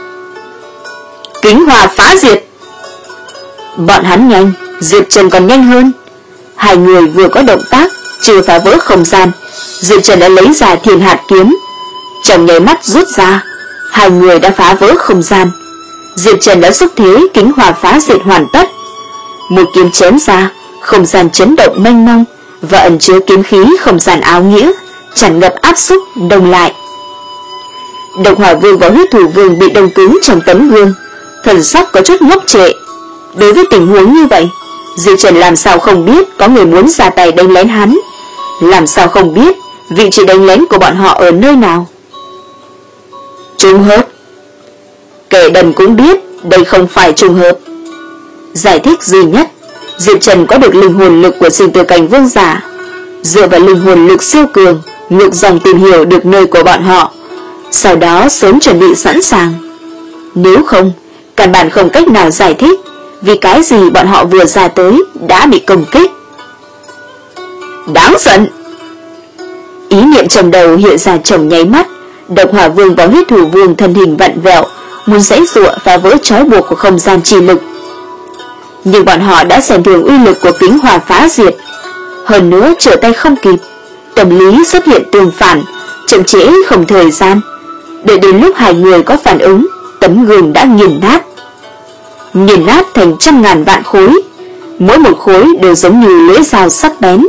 Kính hòa phá diệt. Bọn hắn nhanh, Diệp Trần còn nhanh hơn. Hai người vừa có động tác chưa phá vỡ không gian, Diệp Trần đã lấy ra thiên hạt kiếm, trong nháy mắt rút ra, Hai người đã phá vỡ không gian. Diệp Trần đã xúc thế kính hỏa phá diệt hoàn tất. Một kiếm chém ra, không gian chấn động mênh mông và ẩn chứa kiếm khí không gian áo nghĩa, tràn ngập áp xúc đông lại. Độc Hỏa Vương và Huyết Thủ Vương bị đông cứng trong tấm gương, thần sắc có chút ngốc trệ. Đối với tình huống như vậy, Diệp Trần làm sao không biết có người muốn ra tay đánh lén hắn, làm sao không biết vị trí đánh lén của bọn họ ở nơi nào. Trùng hợp. Kẻ đần cũng biết đây không phải trùng hợp. Giải thích duy nhất, Diệp Trần có được linh hồn lực của sinh tử cảnh vương giả, dựa vào linh hồn lực siêu cường, ngược dòng tìm hiểu được nơi của bọn họ, sau đó sớm chuẩn bị sẵn sàng. Nếu không, căn bản không cách nào giải thích vì cái gì bọn họ vừa ra tới đã bị công kích. Đáng giận. Ý niệm trong đầu hiện ra trong nháy mắt. Độc Hỏa Vương và Huyết Thủ Vương thân hình vặn vẹo, muốn giãy giụa phá vỡ trói buộc của không gian chi lực. Nhưng bọn họ đã xem thường uy lực của kính hỏa phá diệt, hơn nữa trở tay không kịp, tâm lý xuất hiện tương phản, chậm trễ không thời gian. Đợi đến lúc hai người có phản ứng, tấm gương đã nghiền nát, nghiền nát thành trăm ngàn vạn khối, mỗi một khối đều giống như lưỡi dao sắc bén.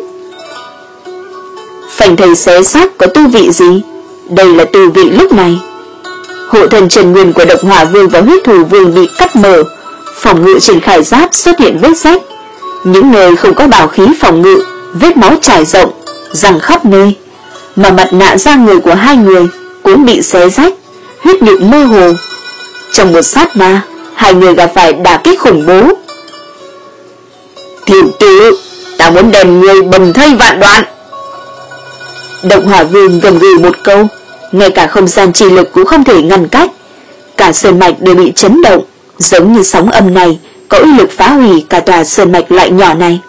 Phành thầy xé xác có tư vị gì? Đây là tư vị lúc này. Hộ thần Trần Nguyên của Độc Hỏa Vương và Huyết Thủ Vương bị cắt mở, phòng ngự trên khải giáp xuất hiện vết rách. Những nơi không có bảo khí phòng ngự, vết máu trải rộng, răng khắp nơi. Mà mặt nạ da người của hai người cũng bị xé rách, huyết nhục mơ hồ. Trong một sát na, hai người gặp phải đả kích khủng bố. Tiểu tử, ta muốn đem người bầm thây vạn đoạn. Độc Hỏa Vương gầm gừ một câu, ngay cả không gian chi lực cũng không thể ngăn cách. Cả sơn mạch đều bị chấn động, giống như sóng âm này có uy lực phá hủy cả tòa sơn mạch loại nhỏ này.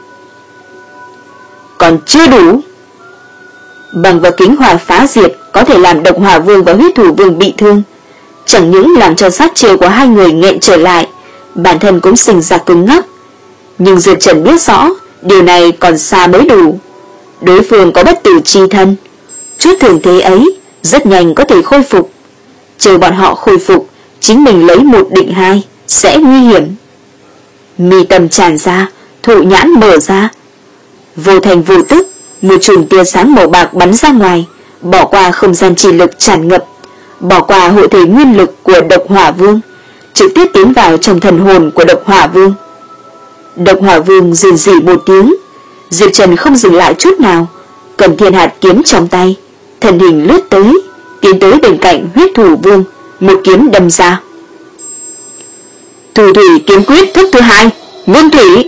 Còn chưa đủ. Bằng vào kính hỏa phá diệt có thể làm Độc Hỏa Vương và Huyết Thủ Vương bị thương, chẳng những làm cho sát chiêu của hai người nghẹn trở lại, bản thân cũng sinh ra cứng ngắc. Nhưng Diệp Trần biết rõ điều này còn xa mới đủ. Đối phương có bất tử chi thân, chút thường thế ấy rất nhanh có thể khôi phục. Chờ bọn họ khôi phục, chính mình lấy một định hai sẽ nguy hiểm. Mi tâm tràn ra, thụ nhãn mở ra, vô thành vô tức, một chùm tia sáng màu bạc bắn ra ngoài, bỏ qua không gian chi lực tràn ngập, bỏ qua hộ thể nguyên lực của Độc Hỏa Vương, trực tiếp tiến vào trong thần hồn của Độc Hỏa Vương. Độc Hỏa Vương rên rỉ một tiếng. Diệp Trần không dừng lại chút nào, cầm thiên hạt kiếm trong tay, thần hình lướt tới, tiến tới bên cạnh Huyết Thủ Vương, một kiếm đâm ra. Thủ thủy kiếm quyết thức thứ hai, ngưng thủy.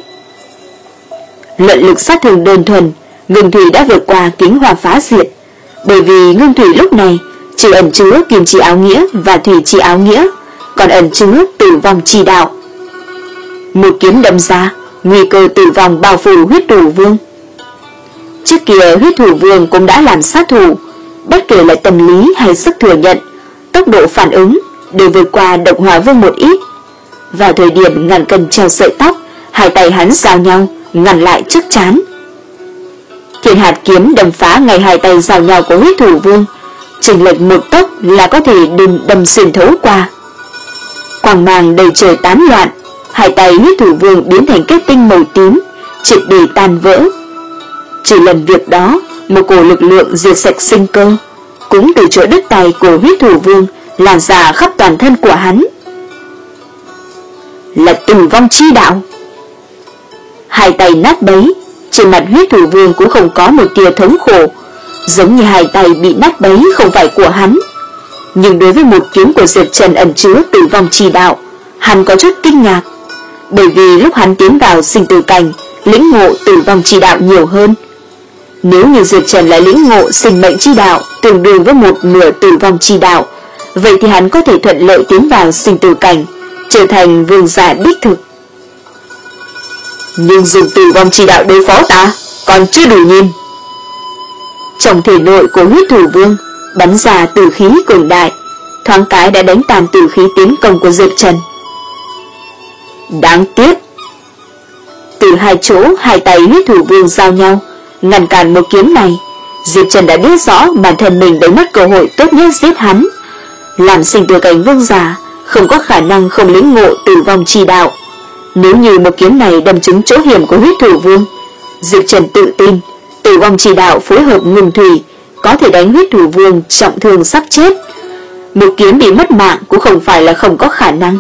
Luận lực sát thương đơn thuần, ngưng thủy đã vượt qua kính hỏa phá diệt, bởi vì ngưng thủy lúc này chỉ ẩn chứa kim chi áo nghĩa và thủy chi áo nghĩa, còn ẩn chứa tử vong chi đạo. Một kiếm đâm ra, nguy cơ tử vong bao phủ Huyết Thủ Vương. Trước kia Huyết Thủ Vương cũng đã làm sát thủ, bất kể là tâm lý hay sức thừa nhận, tốc độ phản ứng đều vượt qua Độc Hỏa Vương một ít. Vào thời điểm ngàn cân treo sợi tóc, hai tay hắn giao nhau, ngăn lại trước trán. Thiên hạt kiếm đâm phá ngay hai tay giao nhau của Huyết Thủ Vương, chỉnh lệch một tốc là có thể đâm, đâm xuyên thấu qua. Quang mang đầy trời tán loạn, hai tay Huyết Thủ Vương biến thành kết tinh màu tím, triệt để tan vỡ. Chỉ lần việc đó, một cổ lực lượng diệt sạch sinh cơ cũng từ chỗ đứt tay của Huyết Thủ Vương lan ra khắp toàn thân của hắn. Là tử vong chi đạo. Hai tay nát bấy, trên mặt Huyết Thủ Vương cũng không có một tia thống khổ, giống như hai tay bị nát bấy không phải của hắn. Nhưng đối với một kiếm của Diệp Trần ẩn chứa tử vong chi đạo, hắn có chút kinh ngạc, bởi vì lúc hắn tiến vào sinh tử cảnh, lĩnh ngộ tử vong chi đạo nhiều hơn. Nếu như Diệp Trần lại lĩnh ngộ sinh mệnh chi đạo tương đương với một nửa tử vong chi đạo, vậy thì hắn có thể thuận lợi tiến vào sinh tử cảnh, trở thành vương giả đích thực. Nhưng dùng tử vong chi đạo đối phó ta còn chưa đủ nhìn. Trong thể nội của Huyết Thủ Vương bắn ra tử khí cường đại, thoáng cái đã đánh tàn tử khí tiến công của Diệp Trần. Đáng tiếc. Từ hai chỗ hai tay Huyết Thủ Vương giao nhau, ngăn cản một kiếm này, Diệp Trần đã biết rõ bản thân mình đánh mất cơ hội tốt nhất giết hắn. Làm sinh tử cảnh vương giả không có khả năng không lĩnh ngộ tử vong chi đạo. Nếu như một kiếm này đâm trúng chỗ hiểm của huyết thủ vương, Diệp Trần tự tin tử vong chi đạo phối hợp ngừng thủy có thể đánh huyết thủ vương trọng thương sắp chết. Một kiếm bị mất mạng cũng không phải là không có khả năng.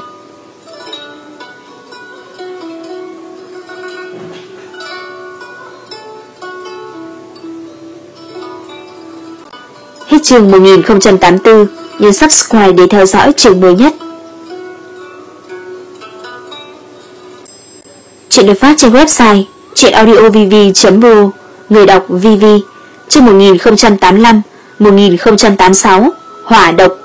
Hết chương một nghìn không trăm tám mươi tư, nhấn subscribe để theo dõi chương mới nhất. Chuyện được phát trên website chuyenaudiovv chấm r o, người đọc vê vê. Chương một nghìn không trăm tám mươi lăm, một nghìn không trăm tám mươi sáu, hỏa độc.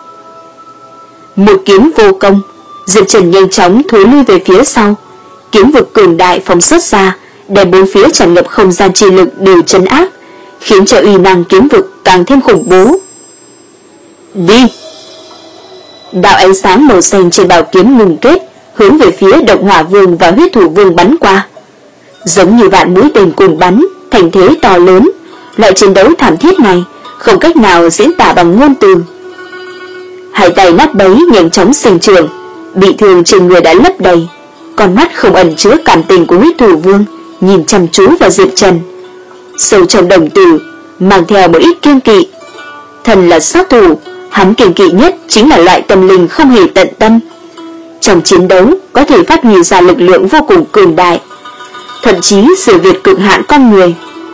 Một kiếm vô công, Diệp Trần nhanh chóng thối lui về phía sau. Kiếm vực cường đại phóng xuất ra, đem bốn phía tràn ngập không gian chi lực đều trấn áp, khiến cho uy năng kiếm vực càng thêm khủng bố. Đi! Đạo ánh sáng màu xanh trên bảo kiếm ngừng kết, hướng về phía Độc Hỏa Vương và Huyết Thủ Vương bắn qua. Giống như vạn mũi tên cùng bắn, thành thế to lớn, loại chiến đấu thảm thiết này không cách nào diễn tả bằng ngôn từ. Hai tay nát bấy nhanh chóng sinh trưởng, bị thương trên người đã lấp đầy, con mắt không ẩn chứa cảm tình của Huyết Thủ Vương nhìn chăm chú vào Diệp Trần. Sâu trong đồng tử mang theo một ít kiêng kỵ. Thần là sát thủ, hắn kiêng kỵ nhất chính là loại tâm linh không hề tận tâm. Trong chiến đấu có thể phát huy ra lực lượng vô cùng cường đại, thậm chí siêu việt cực hạn con người.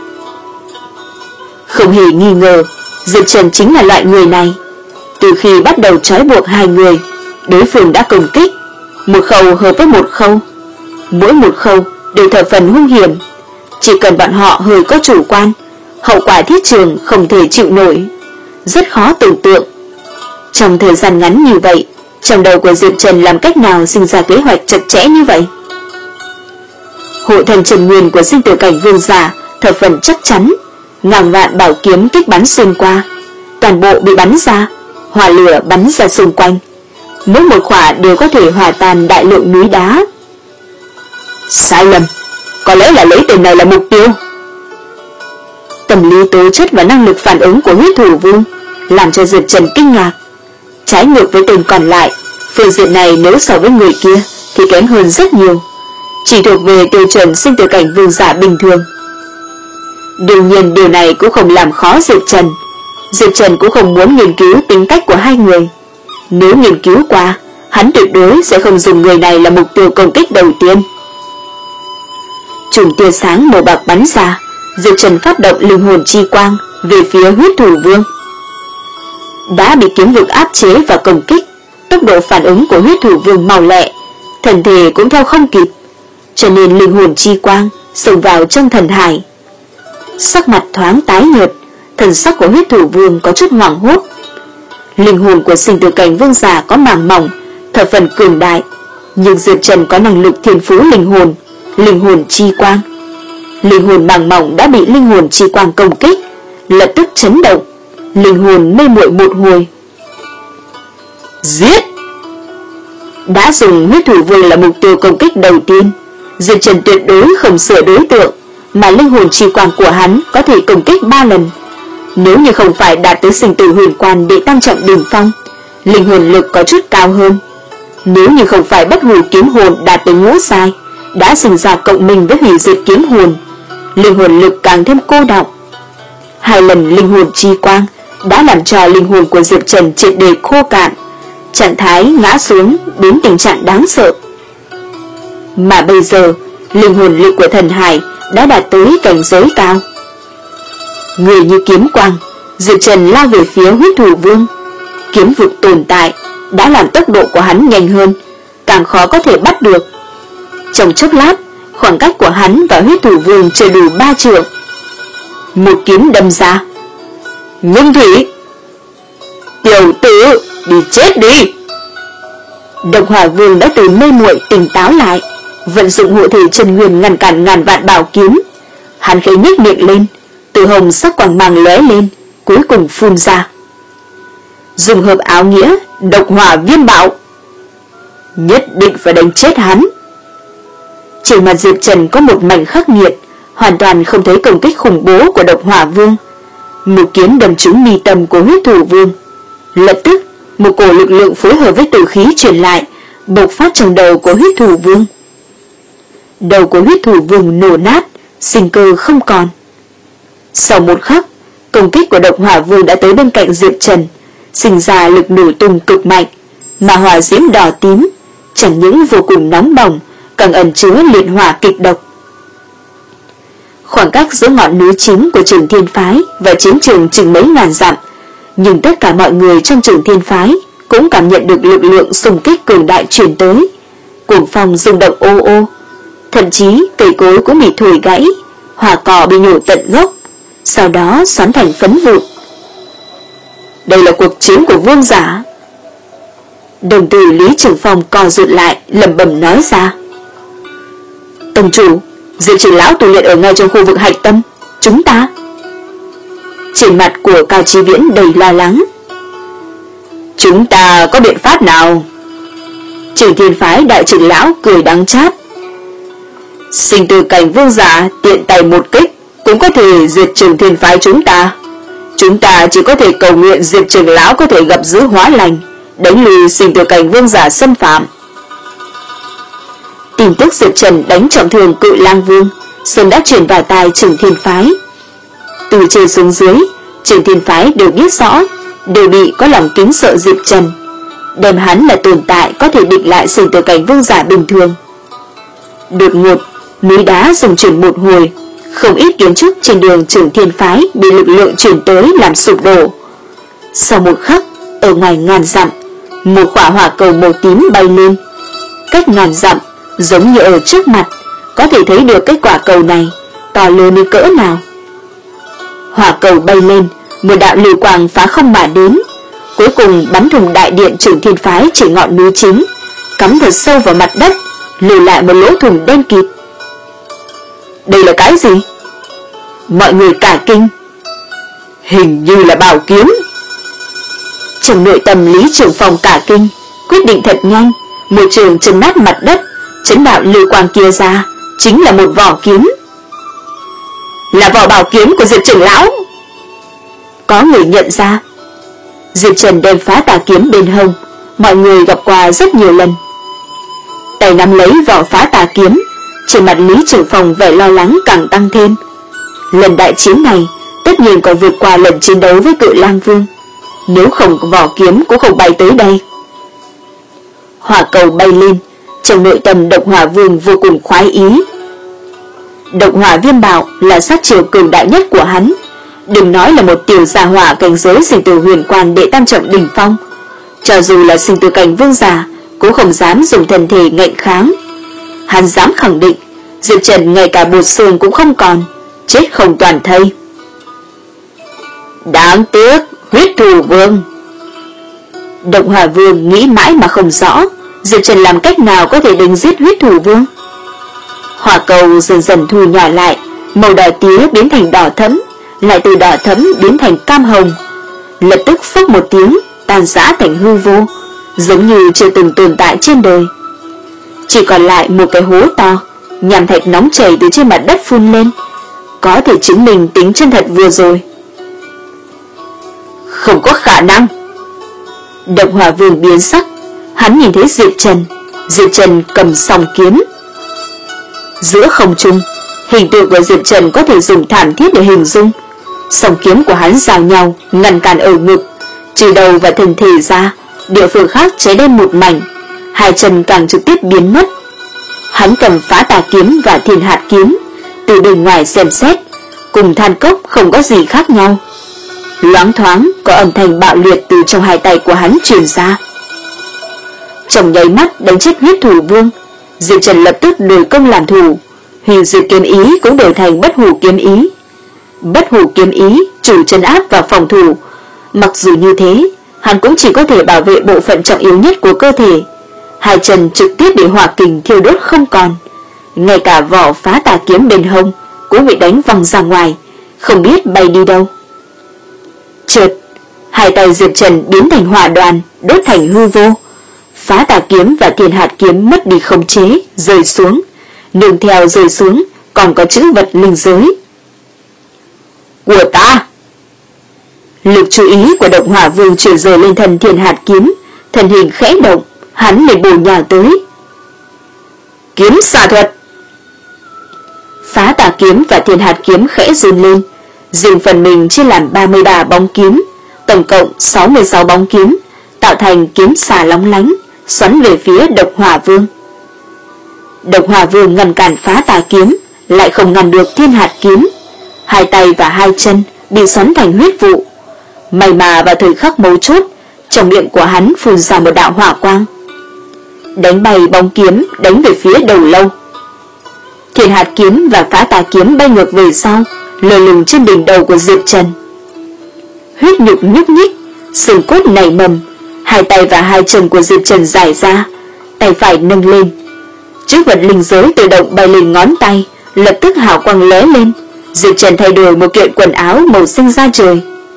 Không hề nghi ngờ, Diệp Trần chính là loại người này. Từ khi bắt đầu trói buộc hai người, đối phương đã công kích, một khâu hợp với một khâu, mỗi một khâu đều thập phần hung hiểm. Chỉ cần bọn họ hơi có chủ quan, hậu quả thiết trường không thể chịu nổi, rất khó tưởng tượng. Trong thời gian ngắn như vậy, trong đầu của Diệp Trần làm cách nào sinh ra kế hoạch chặt chẽ như vậy? Hộ thần Trần Nguyên của sinh tử cảnh vương giả thập phần chắc chắn, ngàn vạn bảo kiếm kích bắn xuyên qua, toàn bộ bị bắn ra, hỏa lửa bắn ra xung quanh, mỗi một khỏa đều có thể hòa tan đại lượng núi đá. Sai lầm, có lẽ là lấy tên này là mục tiêu. Tâm lý tố chất và năng lực phản ứng của Huyết Thủ Vương làm cho Diệp Trần kinh ngạc. Trái ngược với tên còn lại, phương diện này nếu so với người kia thì kém hơn rất nhiều, chỉ thuộc về tiêu chuẩn sinh tử cảnh vương giả bình thường. Đương nhiên điều này cũng không làm khó Diệp Trần. Diệp Trần cũng không muốn nghiên cứu tính cách của hai người. Nếu nghiên cứu qua, hắn tuyệt đối sẽ không dùng người này là mục tiêu công kích đầu tiên. Chùm tia sáng màu bạc bắn ra, Diệp Trần phát động linh hồn chi quang về phía Huyết Thủ Vương. Đã bị kiếm vực áp chế và công kích, tốc độ phản ứng của Huyết Thủ Vương mau lẹ, thần thể cũng theo không kịp, cho nên linh hồn chi quang xông vào trong thần hải. Sắc mặt thoáng tái nhợt, thần sắc của Huyết Thủ Vương có chút hoảng hốt. Linh hồn của sinh tử cảnh vương giả có màng mỏng, thập phần cường đại, nhưng Diệp Trần có năng lực thiên phú linh hồn, linh hồn chi quang. Linh hồn màng mỏng đã bị linh hồn chi quang công kích, lập tức chấn động, linh hồn mê muội một hồi. Giết! Đã dùng Huyết Thủ Vương là mục tiêu công kích đầu tiên, Diệp Trần tuyệt đối không sửa đối tượng, mà linh hồn chi quang của hắn có thể công kích ba lần. Nếu như không phải đạt tới sinh tử huyền quan để tam trọng đỉnh phong, linh hồn lực có chút cao hơn. Nếu như không phải bất hủ kiếm hồn đạt tới ngũ giai, đã sinh ra cộng minh với hủy diệt kiếm hồn, linh hồn lực càng thêm cô đọng. Hai lần linh hồn chi quang đã làm cho linh hồn của Diệp Trần triệt để khô cạn, trạng thái ngã xuống đến tình trạng đáng sợ. Mà bây giờ, linh hồn lực của thần hải đã đạt tới cảnh giới cao. Người như kiếm quang, Diệp Trần lao về phía Huyết Thủ Vương. Kiếm vực tồn tại đã làm tốc độ của hắn nhanh hơn, càng khó có thể bắt được. Trong chốc lát, khoảng cách của hắn và Huyết Thủ Vương chưa đủ ba trượng. Một kiếm đâm ra. Ngưng thủy! Tiểu tử, đi chết đi! Độc Hỏa Vương đã từ mê muội tỉnh táo lại, vận dụng hộ thể Trần Nguyên ngăn cản ngàn vạn bảo kiếm. Hắn khẽ nhếch miệng lên, từ hồng sắc quang mang lóe lên, cuối cùng phun ra. Dùng hợp áo nghĩa Độc Hỏa Viêm Bạo. Nhất định phải đánh chết hắn. Trên mặt Diệp Trần có một mảnh khắc nghiệt, hoàn toàn không thấy công kích khủng bố của Độc Hỏa Vương. Một kiếm đâm trúng mi tâm của Huyết Thủ Vương. Lập tức, một cổ lực lượng phối hợp với tử khí truyền lại, bộc phát trong đầu của huyết thủ vương. Đầu của huyết thủ vương nổ nát, sinh cơ không còn. Sau một khắc, công kích của độc hỏa vương đã tới bên cạnh Diệp Trần, sinh ra lực nổ tung cực mạnh, mà hỏa diễm đỏ tím chẳng những vô cùng nóng bỏng, càng ẩn chứa liệt hỏa kịch độc. Khoảng cách giữa ngọn núi chính của Trường Thiên Phái và chiến trường chừng mấy ngàn dặm, nhưng tất cả mọi người trong Trường Thiên Phái cũng cảm nhận được lực lượng xung kích cường đại truyền tới. Cuồng phong rung động ô ô, thậm chí cây cối cũng bị thổi gãy, hoa cỏ bị nhổ tận gốc, sau đó xoắn thành phấn vụn. Đây là cuộc chiến của vương giả. Đồng tử Lý Trường Phong co rụt lại, lẩm bẩm nói ra. Tông chủ, Diệp trưởng lão tu luyện ở ngay trong khu vực hạch tâm, chúng ta. Trên mặt của Cao Chí Viễn đầy lo lắng. Chúng ta có biện pháp nào? Trường Thiên Phái đại trưởng lão cười đắng chát. Sinh tử cảnh vương giả tiện tay một kích cũng có thể diệt Trường Thiên Phái chúng ta. Chúng ta chỉ có thể cầu nguyện Diệp trưởng lão có thể gặp dữ hóa lành, đánh lùi sinh tử cảnh vương giả xâm phạm. Tin tức Diệp Trần đánh trọng thương Cự Lang Vương sớm đã truyền vào tai Trường Thiên Phái. Từ trên xuống dưới, Trường Thiên Phái đều biết rõ, đều bị có lòng kính sợ Diệp Trần, đem hắn là tồn tại có thể địch lại sinh tử cảnh vương giả bình thường. Đột ngột, núi đá rung chuyển một hồi, không ít kiến trúc trên đường Trường Thiên Phái bị lực lượng chuyển tới làm sụp đổ. Sau một khắc, ở ngoài ngàn dặm, một quả hỏa cầu màu tím bay lên. Cách ngàn dặm, giống như ở trước mặt, có thể thấy được cái quả cầu này to lớn đến cỡ nào. Hỏa cầu bay lên, một đạo lưu quang phá không mà đến, cuối cùng bắn thủng đại điện Trường Thiên Phái trên ngọn núi chính, cắm thật sâu vào mặt đất, lưu lại một lỗ thủng đen kịt. Đây là cái gì? Mọi người cả kinh. Hình như là bảo kiếm. Trong nội tâm Lý Trường Phong cả kinh, quyết định thật nhanh, một trường chấn nát mặt đất, chấn đạo lưu quang kia ra, chính là một vỏ kiếm. Là vỏ bảo kiếm của Diệp trưởng lão. Có người nhận ra. Diệp Trần đem phá tà kiếm bên hông, mọi người gặp qua rất nhiều lần. Tay nắm lấy vỏ phá tà kiếm, trên mặt Lý Trường Phong vẻ lo lắng càng tăng thêm. Lần đại chiến này tất nhiên còn vượt qua lần chiến đấu với Cự Lang Vương, nếu không vỏ kiếm cũng không bay tới đây. Hỏa cầu bay lên, trong nội tâm Độc Hỏa Vương vô cùng khoái ý. Độc Hỏa Viêm Bạo là sát chiêu cường đại nhất của hắn, đừng nói là một tiểu gia hỏa cảnh giới sinh tử huyền quan đệ tam trọng đỉnh phong, cho dù là sinh tử cảnh vương giả cũng không dám dùng thân thể ngạnh kháng. Hắn dám khẳng định Diệp Trần ngay cả bột xương cũng không còn, chết không toàn thây. Đáng tiếc, huyết thủ vương. Độc Hỏa Vương nghĩ mãi mà không rõ Diệp Trần làm cách nào có thể đánh giết huyết thủ vương. Hỏa cầu dần dần thu nhỏ lại, màu đỏ tía biến thành đỏ thẫm, lại từ đỏ thẫm biến thành cam hồng, lập tức phốc một tiếng tan rã thành hư vô, giống như chưa từng tồn tại trên đời. Chỉ còn lại một cái hố to, nham thạch nóng chảy từ trên mặt đất phun lên, có thể chứng minh tính chân thật vừa rồi. Không có khả năng. Độc Hỏa Vương biến sắc, hắn nhìn thấy Diệp Trần, Diệp Trần cầm song kiếm. Giữa không trung, hình tượng của Diệp Trần có thể dùng thảm thiết để hình dung. Song kiếm của hắn giao nhau, ngăn cản ở ngực, trừ đầu và thân thể ra, địa phương khác cháy đen một mảnh, hai chân càng trực tiếp biến mất. Hắn cầm phá tà kiếm và thiên hạt kiếm, từ bên ngoài xem xét, cùng than cốc không có gì khác nhau. Loáng thoáng có âm thanh bạo liệt từ trong hai tay của hắn truyền ra. Trong nháy mắt đánh chết huyết thủ vương, Diệp Trần lập tức đổi công làm thủ, huyền diệt kiếm ý cũng đổi thành bất hủ kiếm ý. Bất hủ kiếm ý chủ trấn áp và phòng thủ, mặc dù như thế, hắn cũng chỉ có thể bảo vệ bộ phận trọng yếu nhất của cơ thể. Hai chân trực tiếp bị hỏa kình thiêu đốt không còn, ngay cả vỏ phá tà kiếm bên hông cũng bị đánh văng ra ngoài, không biết bay đi đâu. Chợt, hai tay Diệp Trần biến thành hỏa đoàn, đốt thành hư vô. Phá tà kiếm và thiên hạt kiếm mất đi khống chế, rơi xuống. Nương theo rơi xuống, còn có chữ vật linh giới. Của ta! Lực chú ý của Độc Hỏa Vương chuyển rời lên thân Thiên Hạt Kiếm, thân hình khẽ động, hắn liền bổ nhào tới. Kiếm xạ thuật. Phá Tà Kiếm và Thiên Hạt Kiếm khẽ run lên, riêng phần mình chia làm ba mươi ba bóng kiếm, tổng cộng sáu mươi sáu bóng kiếm, tạo thành kiếm xà lóng lánh, xoắn về phía Độc Hỏa Vương. Độc Hỏa Vương ngăn cản Phá Tà Kiếm, lại không ngăn được Thiên Hạt Kiếm. Hai tay và hai chân bị xoắn thành huyết vụ. May mà vào thời khắc mấu chốt, trong miệng của hắn phun ra một đạo hỏa quang, đánh bay bóng kiếm đánh về phía đầu lâu. Thiên Hạt Kiếm và Phá Tà Kiếm bay ngược về sau, lơ lửng trên đỉnh đầu của Diệp Trần. Huyết nhục nhúc nhích, xương cốt nảy mầm, hai tay và hai chân của Diệp Trần giải ra, tay phải nâng lên. Chiếc vật linh giới tự động bay lên ngón tay, lập tức hào quang lóe lên. Diệp Trần thay đổi một kiện quần áo màu xanh da trời.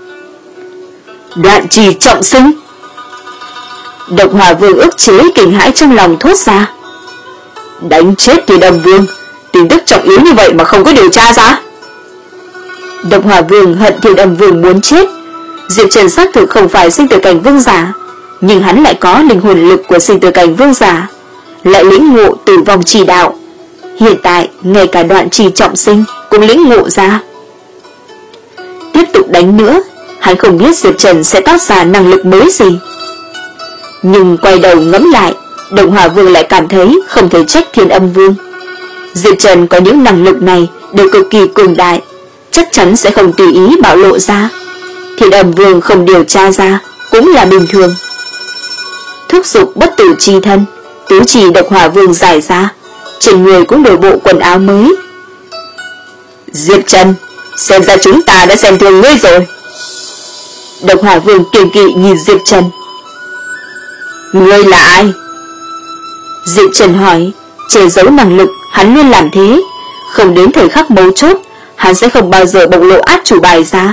Đoạn trì trọng sinh. Độc Hỏa Vương ức chế kinh hãi trong lòng thốt ra. Đánh chết Thiên Âm Vương, tin tức trọng yếu như vậy mà không có điều tra ra. Độc Hỏa Vương hận Thiên Âm Vương muốn chết. Diệp Trần xác thực không phải sinh tử cảnh vương giả, nhưng hắn lại có linh hồn lực của sinh tử cảnh vương giả, lại lĩnh ngộ tử vong chỉ đạo. Hiện tại ngay cả đoạn trì trọng sinh cũng lĩnh ngộ ra. Tiếp tục đánh nữa, hắn không biết Diệp Trần sẽ toát ra năng lực mới gì. Nhưng quay đầu ngẫm lại, Độc Hỏa Vương lại cảm thấy không thể trách Thiên Âm Vương. Diệp Trần có những năng lực này đều cực kỳ cường đại, chắc chắn sẽ không tùy ý bạo lộ ra. Thiên Âm Vương không điều tra ra cũng là bình thường. Thúc giục bất tử chi thân, tứ chỉ Độc Hỏa Vương giải ra, trên người cũng đổi bộ quần áo mới. Diệp Trần, xem ra chúng ta đã xem thường ngươi rồi. Độc Hỏa Vương kiêng kỵ nhìn Diệp Trần. Ngươi là ai? Diệp Trần hỏi. Che giấu năng lực hắn luôn làm thế, không đến thời khắc mấu chốt hắn sẽ không bao giờ bộc lộ át chủ bài ra.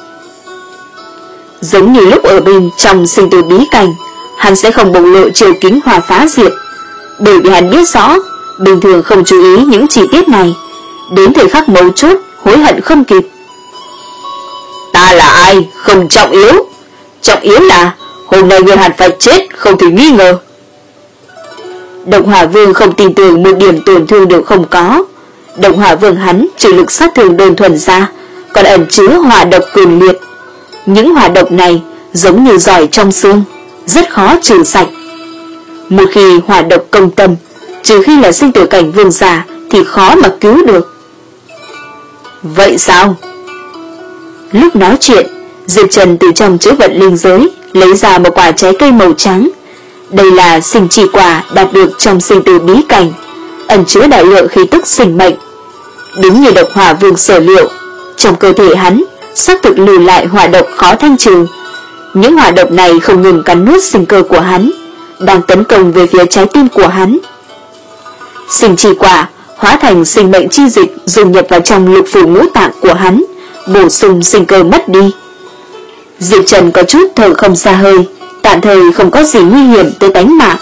Giống như lúc ở bên trong sinh tử bí cảnh, hắn sẽ không bộc lộ chiều kính hỏa phá diệt, bởi vì hắn biết rõ bình thường không chú ý những chi tiết này, đến thời khắc mấu chốt hối hận không kịp. Ta là ai không trọng yếu, trọng yếu là hôm nay ngươi hẳn phải chết không thể nghi ngờ. Độc Hỏa Vương không tin tưởng một điểm tổn thương đều không có. Độc Hỏa Vương hắn trừ lực sát thương đơn thuần ra, còn ẩn chứa hỏa độc cường liệt. Những hỏa độc này giống như giỏi trong xương, rất khó trừ sạch. Một khi hỏa độc công tâm, trừ khi là sinh tử cảnh vương giả thì khó mà cứu được. Vậy sao? Lúc nói chuyện, Diệp Trần từ trong chữ vật linh giới lấy ra một quả trái cây màu trắng. Đây là sinh chỉ quả đạt được trong sinh tử bí cảnh, ẩn chứa đại lượng khí tức sinh mệnh. Đúng như Độc Hỏa Vương sở liệu, trong cơ thể hắn xác thực lưu lại hỏa độc khó thanh trừ. Những hỏa độc này không ngừng cắn nuốt sinh cơ của hắn, đang tấn công về phía trái tim của hắn. Sinh chỉ quả hóa thành sinh mệnh chi dịch dung nhập vào trong lục phủ ngũ tạng của hắn, bổ sung sinh cơ mất đi. Diệp Trần có chút thở không ra hơi, tạm thời không có gì nguy hiểm tới tánh mạng.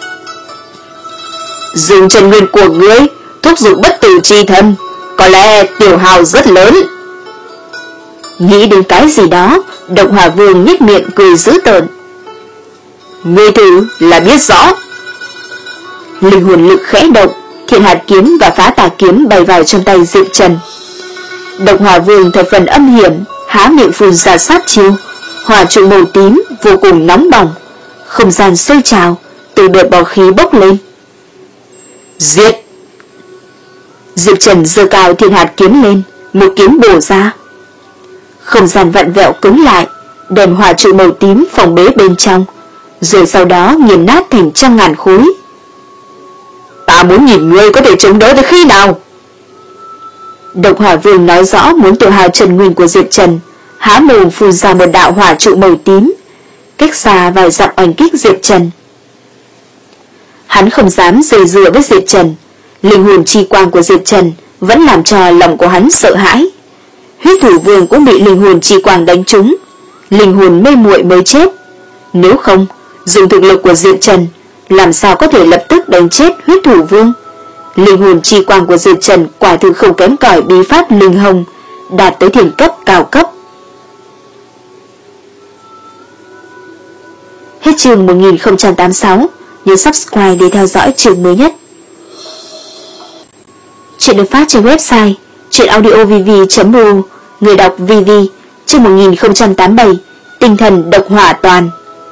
Dùng chân nguyên của ngươi thúc giục bất tử chi thân, có lẽ tiêu hao rất lớn. Nghĩ đến cái gì đó, Độc Hỏa Vương nhếch miệng cười dữ tợn. Ngươi thử là biết rõ. Linh hồn lực khẽ động, Thiên Hạt Kiếm và Phá Tà Kiếm bay vào trong tay Diệp Trần. Độc Hỏa Vương thật phần âm hiểm, há miệng phun ra sát chiêu. Hỏa trụ màu tím vô cùng nóng bỏng, không gian sôi trào, từ đợt bọt khí bốc lên. Giết! Diệp Trần giơ cao Thiên Hạt Kiếm lên, một kiếm bổ ra. Không gian vặn vẹo cứng lại, đem hỏa trụ màu tím phòng bế bên trong, rồi sau đó nghiền nát thành trăm ngàn khối. Ta muốn nhìn ngươi có thể chống đỡ tới khi nào? Độc Hỏa Vương nói rõ muốn tiêu hao chân nguyên của Diệp Trần, há mồm phun ra một đạo hỏa trụ màu tím, cách xa vài dặm oanh kích Diệp Trần. Hắn không dám dây dưa với Diệp Trần, linh hồn chi quang của Diệp Trần vẫn làm cho lòng của hắn sợ hãi. Huyết Thủ Vương cũng bị linh hồn chi quang đánh trúng, linh hồn mê muội mới chết. Nếu không, dùng thực lực của Diệp Trần, làm sao có thể lập tức đánh chết Huyết Thủ Vương? Linh hồn chi quang của Diệp Trần quả thực không kém cỏi bí pháp linh hồng, đạt tới thiền cấp cao cấp. Hết chương một nghìn không trăm tám mươi sáu. Nhớ subscribe để theo dõi chương mới nhất. Chuyện được phát trên website truyệnaudiovv chấm ro. Người đọc vê vê. Chương một nghìn không trăm tám mươi bảy. Tinh thần độc hỏa toàn.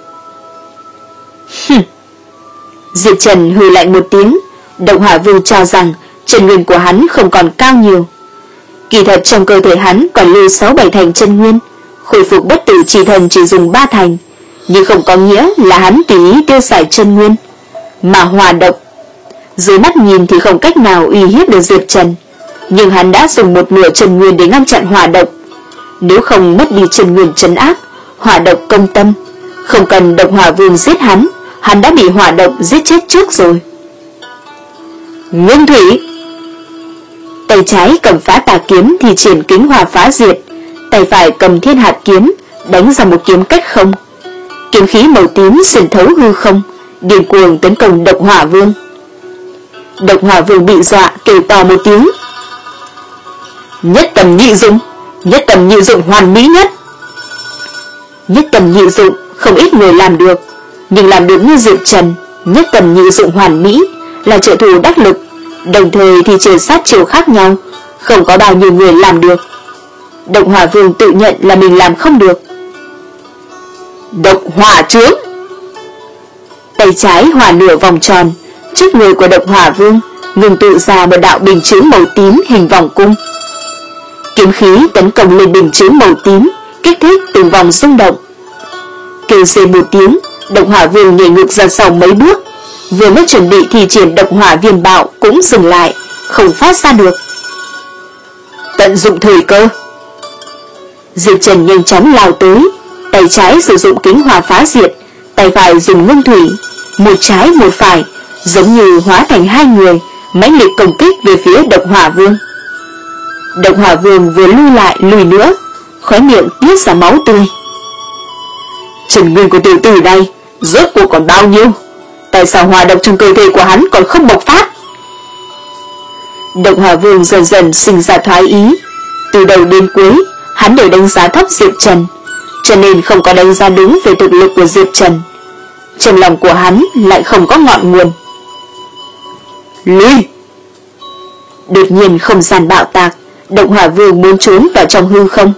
Hừm. Diệp Trần hừ lạnh một tiếng. Độc hỏa vương cho rằng chân nguyên của hắn không còn cao nhiều. Kỳ thật trong cơ thể hắn còn lưu sáu bảy thành chân nguyên, khôi phục bất tử chỉ thần chỉ dùng ba thành, nhưng không có nghĩa là hắn tùy ý tiêu xài chân nguyên. Mà hỏa độc, dưới mắt nhìn thì không cách nào uy hiếp được Diệp Trần, nhưng hắn đã dùng một nửa chân nguyên để ngăn chặn hỏa độc. Nếu không mất đi chân nguyên trấn áp, hỏa độc công tâm, không cần độc hỏa vương giết hắn, hắn đã bị hỏa độc giết chết trước rồi. Nguyên thủy. Tay trái cầm phá tà kiếm thì triển kính hỏa phá diệt, tay phải cầm thiên hạt kiếm đánh ra một kiếm cách không. Kiếm khí màu tím xuyên thấu hư không, điên cuồng tấn công độc hỏa vương. Độc hỏa vương bị dọa kêu to một tiếng. Nhất tầm nhị dụng, nhất tầm nhị dụng hoàn mỹ nhất. Nhất tầm nhị dụng không ít người làm được, nhưng làm được như Diệp Trần, nhất tầm nhị dụng hoàn mỹ là trợ thủ đắc lực, đồng thời thì trời sát chiều khác nhau, không có bao nhiêu người làm được. Độc hỏa vương tự nhận là mình làm không được. Độc hỏa trướng. Tay trái hỏa nửa vòng tròn, trước người của độc hỏa vương ngừng tụ ra một đạo bình chướng màu tím hình vòng cung. Kiếm khí tấn công lên bình chướng màu tím, kích thích từng vòng rung động. Kêu rên một tiếng, độc hỏa vương nhảy ngược ra sau mấy bước, vừa mới chuẩn bị thi triển độc hỏa viêm bạo cũng dừng lại, không phát ra được. Tận dụng thời cơ. Diệp Trần nhanh chóng lao tới, tay trái sử dụng kính hỏa phá diệt, tay phải dùng ngưng thủy, một trái một phải, giống như hóa thành hai người, mãnh liệt công kích về phía độc hỏa vương. Độc hỏa vương vừa lui lại lùi nữa, khóe miệng tiết ra máu tươi. Chân nguyên của tiểu tử đây rốt cuộc còn bao nhiêu? Tại sao hỏa độc trong cơ thể của hắn còn không bộc phát? Độc hỏa vương dần dần sinh ra thoái ý. Từ đầu đến cuối hắn đều đánh giá thấp Diệp Trần, cho nên không có đánh giá đúng về thực lực của Diệp Trần. Trong lòng của hắn lại không có ngọn nguồn. Lui! Đột nhiên không gian bạo tạc, độc hỏa vương muốn trốn vào trong hư không.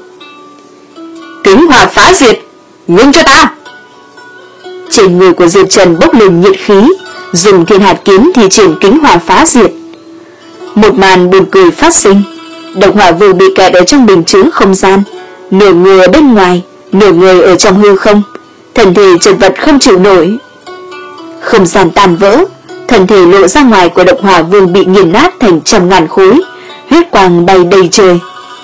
Kính hỏa phá diệt, ngưng cho ta! Trên người của Diệp Trần bốc lên nhiệt khí, dùng thiên hạt kiếm thì triển kính hỏa phá diệt. Một màn buồn cười phát sinh. Độc hỏa vương bị kẹt ở trong bình chướng không gian, nửa người ở bên ngoài, nửa người ở trong hư không, thân thể chật vật không chịu nổi. Không gian tan vỡ, thân thể lộ ra ngoài của độc hỏa vương bị nghiền nát thành trăm ngàn khối, huyết quang bay đầy trời.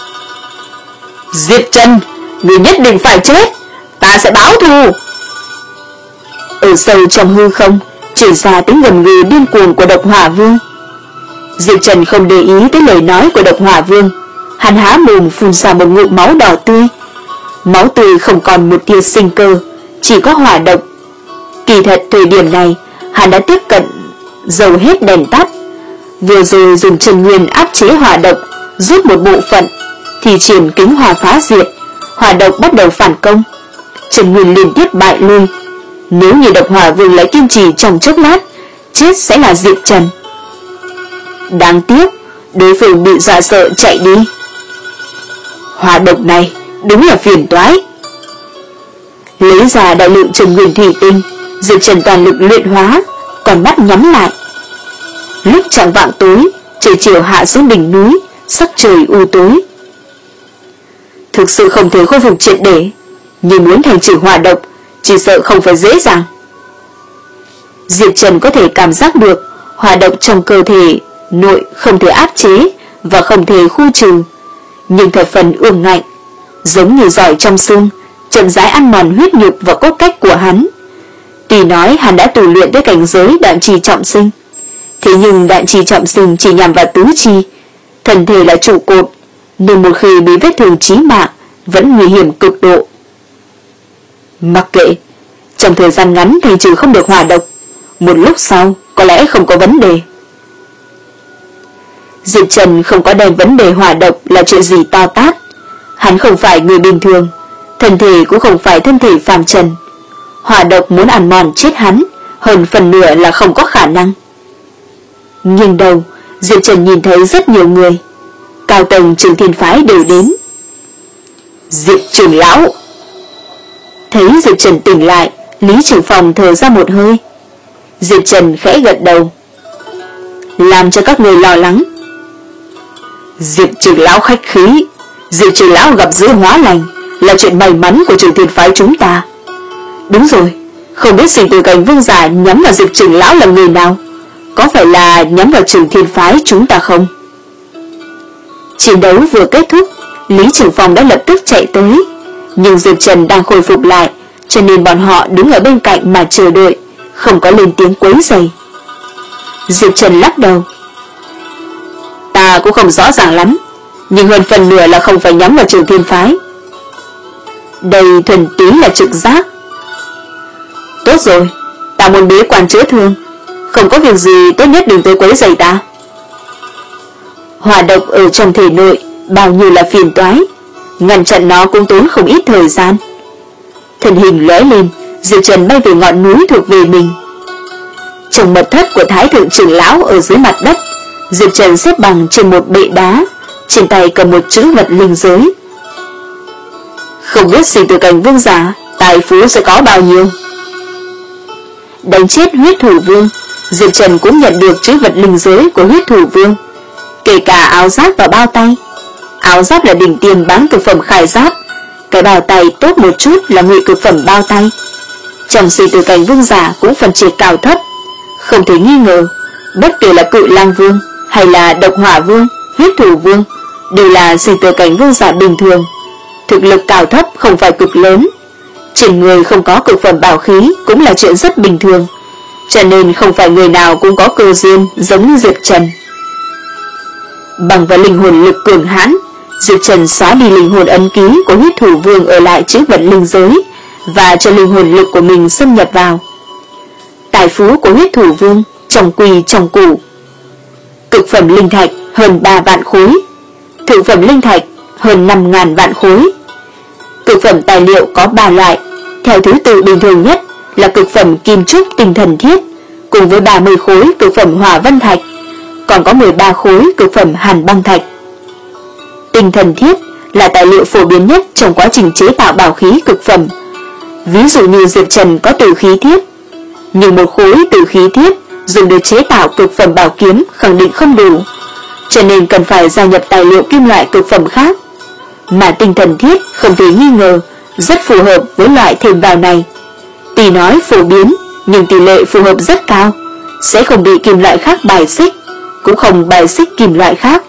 Diệp Trần, người nhất định phải chết, ta sẽ báo thù. Ở sâu trong hư không truyền ra tiếng gầm gừ điên cuồng của độc hỏa vương. Diệp Trần không để ý tới lời nói của độc hỏa vương, hắn há mồm phun ra một ngụm máu đỏ tươi. Máu tươi không còn một tia sinh cơ, chỉ có hỏa độc. Kỳ thật thời điểm này hắn đã tiếp cận dầu hết đèn tắt, vừa rồi dùng chân nguyên áp chế hỏa độc, rút một bộ phận thì triển kính hỏa phá diệt, hỏa độc bắt đầu phản công, chân nguyên liên tiếp bại lui. Nếu như độc hỏa vương lại kiên trì trong chốc lát, chết sẽ là Diệp Trần. Đáng tiếc đối phương bị dọa sợ chạy đi. Hỏa độc này đúng là phiền toái. Lấy ra đại lượng chân nguyên thủy tinh, Diệp Trần toàn lực luyện hóa, còn mắt nhắm lại. Lúc chạng vạng tối, trời chiều hạ xuống đỉnh núi, sắc trời u tối. Thực sự không thể khôi phục triệt để, nhưng muốn thành trừ hỏa độc chỉ sợ không phải dễ dàng. Diệp Trần có thể cảm giác được hỏa độc trong cơ thể nội không thể áp chế và không thể khu trừ, nhưng thập phần ương ngạnh, giống như giỏi trong xương, chậm rãi ăn mòn huyết nhục và cốt cách của hắn. Tuy nói hắn đã tu luyện tới cảnh giới đạn trì trọng sinh, thế nhưng đạn trì trọng sinh chỉ nhằm vào tứ chi, thân thể là trụ cột, nên một khi bị vết thương chí mạng vẫn nguy hiểm cực độ. Mặc kệ, trong thời gian ngắn thành trừ không được hỏa độc, một lúc sau có lẽ không có vấn đề. Diệp Trần không có đem vấn đề hỏa độc là chuyện gì to tát. Hắn không phải người bình thường, thân thể cũng không phải thân thể phàm trần. hỏa độc muốn ăn mòn chết hắn, hơn phần nửa là không có khả năng. Nghiêng đầu, Diệp Trần nhìn thấy rất nhiều người, cao tầng Trường Thiên phái đều đến. Diệp trưởng lão. Thấy Diệp Trần tỉnh lại, Lý Trưởng Phòng thở ra một hơi. Diệp Trần khẽ gật đầu. Làm cho các người lo lắng. Diệp trưởng lão khách khí. Diệp trưởng lão gặp dữ hóa lành là chuyện may mắn của Trường Thiên phái chúng ta. Đúng rồi, không biết Sinh Tử Cảnh Vương giả nhắm vào Diệp trưởng lão là người nào? Có phải là nhắm vào Trường Thiên phái chúng ta không? Chiến đấu vừa kết thúc, Lý Trưởng Phòng đã lập tức chạy tới, nhưng Diệp Trần đang khôi phục lại, cho nên bọn họ đứng ở bên cạnh mà chờ đợi, không có lên tiếng quấy rầy. Diệp Trần lắc đầu. Ta cũng không rõ ràng lắm, nhưng hơn phần nửa là không phải nhắm vào Trường Thiên phái. Đây thuần túy là trực giác. Tốt rồi, ta muốn bế quan chữa thương, không có việc gì tốt nhất đừng tới quấy rầy ta. Hỏa độc ở trong thể nội bao nhiêu là phiền toái, ngăn chặn nó cũng tốn không ít thời gian. Thân hình lóe lên, Diệp Trần bay về ngọn núi thuộc về mình. Trong mật thất của Thái thượng trưởng lão ở dưới mặt đất, Diệp Trần xếp bằng trên một bệ đá, trên tay cầm một chữ vật linh giới. Không biết Sinh Tử Cảnh Vương giả tài phú sẽ có bao nhiêu. Đánh chết huyết thủ vương, Diệp Trần cũng nhận được chữ vật linh giới của huyết thủ vương, kể cả áo giáp và bao tay. Áo giáp là đỉnh tiêm bán cực phẩm khải giáp, cái bao tay tốt một chút là ngụy cực phẩm bao tay. Trong Sinh Tử Cảnh Vương giả cũng phân chia cao thấp, không thể nghi ngờ, bất kể là Cự Lang Vương hay là Độc Hỏa Vương, huyết thủ vương đều là Sinh Tử Cảnh Vương giả bình thường, thực lực cao thấp không phải cực lớn. Trên người không có cực phẩm bảo khí cũng là chuyện rất bình thường, cho nên không phải người nào cũng có cơ duyên giống như Diệp Trần. Bằng vào linh hồn lực cường hãn, Diệp Trần xóa đi linh hồn ấn ký của huyết thủ vương ở lại chữ vật linh giới và cho linh hồn lực của mình xâm nhập vào. Tài phú của huyết thủ vương trong quỳ trong củ. Cực phẩm linh thạch hơn ba vạn khối, thượng phẩm linh thạch hơn năm ngàn vạn khối. Cực phẩm tài liệu có ba loại, theo thứ tự bình thường nhất là cực phẩm kim trúc tinh thần thiết, cùng với ba mươi khối cực phẩm hỏa vân thạch, còn có mười ba khối cực phẩm hàn băng thạch. Tinh thần thiết là tài liệu phổ biến nhất trong quá trình chế tạo bảo khí cực phẩm. Ví dụ như Diệp Trần có tử khí thiết, nhưng một khối tử khí thiết dùng để chế tạo cực phẩm bảo kiếm khẳng định không đủ, cho nên cần phải gia nhập tài liệu kim loại cực phẩm khác. Mà tinh thần thiết không thể nghi ngờ rất phù hợp với loại thêm vào này. Tuy nói phổ biến, nhưng tỷ lệ phù hợp rất cao, sẽ không bị kim loại khác bài xích, cũng không bài xích kim loại khác.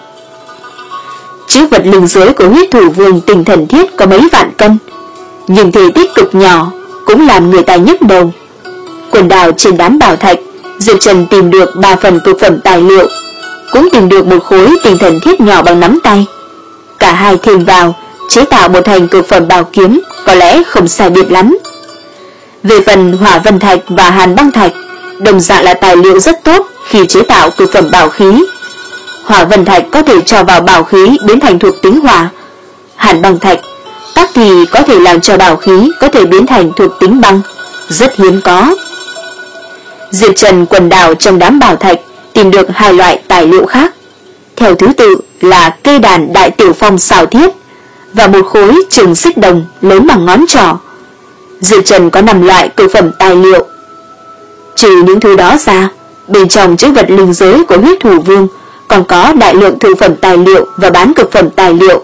Chữ vật linh giới của huyết thủ vương tinh thần thiết có mấy vạn cân, nhưng thể tích cực nhỏ, cũng làm người ta nhức đầu. Quần đảo trên đám bảo thạch, Diệp Trần tìm được ba phần cực phẩm tài liệu, cũng tìm được một khối tinh thần thiết nhỏ bằng nắm tay. Cả hai thêm vào, chế tạo một thành cực phẩm bảo kiếm có lẽ không sai biệt lắm. Về phần hỏa vân thạch và hàn băng thạch, đồng dạng là tài liệu rất tốt khi chế tạo cực phẩm bảo khí. Hỏa vân thạch có thể cho vào bảo khí biến thành thuộc tính hỏa, hàn băng thạch các thì có thể làm cho bảo khí có thể biến thành thuộc tính băng, rất hiếm có. Diệp Trần quần đảo trong đám bảo thạch tìm được hai loại tài liệu khác, theo thứ tự là cây đàn đại tiểu phong xào thiết và một khối trường xích đồng lớn bằng ngón trỏ. Diệp Trần có năm loại cực phẩm tài liệu. Trừ những thứ đó ra, bên trong chữ vật linh giới của huyết thủ vương còn có đại lượng thực phẩm tài liệu và bán cực phẩm tài liệu.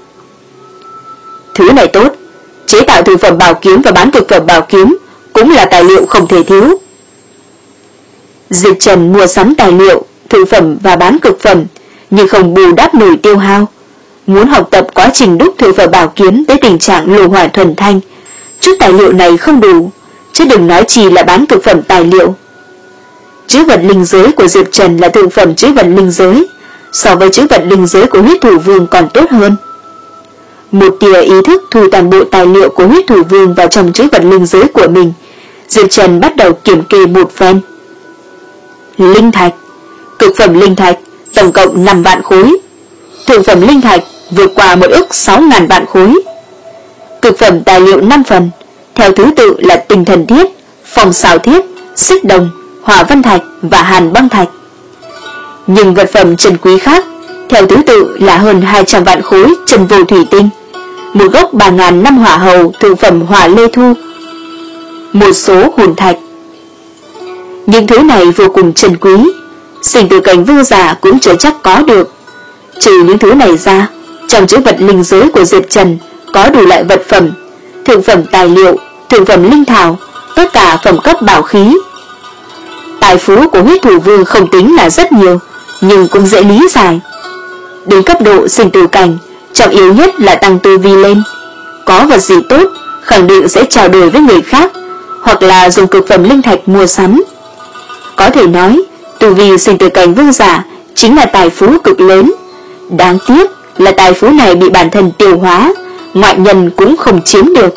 Thứ này tốt, chế tạo thực phẩm bảo kiếm và bán cực phẩm bảo kiếm cũng là tài liệu không thể thiếu. Diệp Trần mua sắm tài liệu, thực phẩm và bán cực phẩm, nhưng không bù đắp nổi tiêu hao. Muốn học tập quá trình đúc thực phẩm bảo kiếm tới tình trạng lô hỏa thuần thanh, chút tài liệu này không đủ, chứ đừng nói chỉ là bán cực phẩm tài liệu. Chữ vật linh giới của Diệp Trần là thực phẩm chữ vật linh giới, so với chữ vật linh giới của huyết thủ vương còn tốt hơn. Một tia ý thức thu toàn bộ tài liệu của huyết thủ vương vào trong chữ vật linh giới của mình, Diệp Trần bắt đầu kiểm kê một phen. Linh thạch, cực phẩm linh thạch tổng cộng năm vạn khối, thượng phẩm linh thạch vượt qua một ức sáu ngàn vạn khối. Cực phẩm tài liệu năm phần, theo thứ tự là Tinh Thần Thiết, Phong Xào Thiết, Xích Đồng, Hỏa Văn Thạch và Hàn Băng Thạch. Nhưng vật phẩm chân quý khác theo thứ tự là hơn hai trăm vạn khối chân vô thủy tinh, một gốc ba ngàn năm hỏa hầu thượng phẩm hỏa lê thu, một số hồn thạch. Những thứ này vô cùng chân quý, Sinh Tử Cảnh vương giả cũng chưa chắc có được. Trừ những thứ này ra, trong chữ vật linh giới của Diệp Trần có đủ loại vật phẩm, thượng phẩm tài liệu, thượng phẩm linh thảo, tất cả phẩm cấp bảo khí. Tài phú của Huyết Thủ Vương không tính là rất nhiều, nhưng cũng dễ lý giải. Đến cấp độ Sinh Tử Cảnh, trọng yếu nhất là tăng tu vi lên. Có vật gì tốt, khẳng định sẽ trao đổi với người khác, hoặc là dùng cực phẩm linh thạch mua sắm. Có thể nói, tu vi Sinh Tử Cảnh vương giả chính là tài phú cực lớn. Đáng tiếc là tài phú này bị bản thân tiêu hóa, ngoại nhân cũng không chiếm được.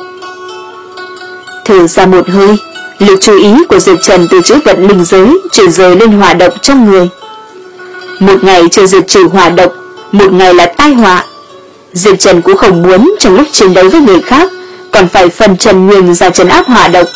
Thở ra một hơi, lực chú ý của Diệp Trần từ chữ vật linh giới chuyển rời lên hỏa độc trong người. Một ngày chưa diệt trừ hỏa độc, một ngày là tai họa. Diệp Trần cũng không muốn trong lúc chiến đấu với người khác còn phải phân trần nguyên ra trấn áp hỏa độc.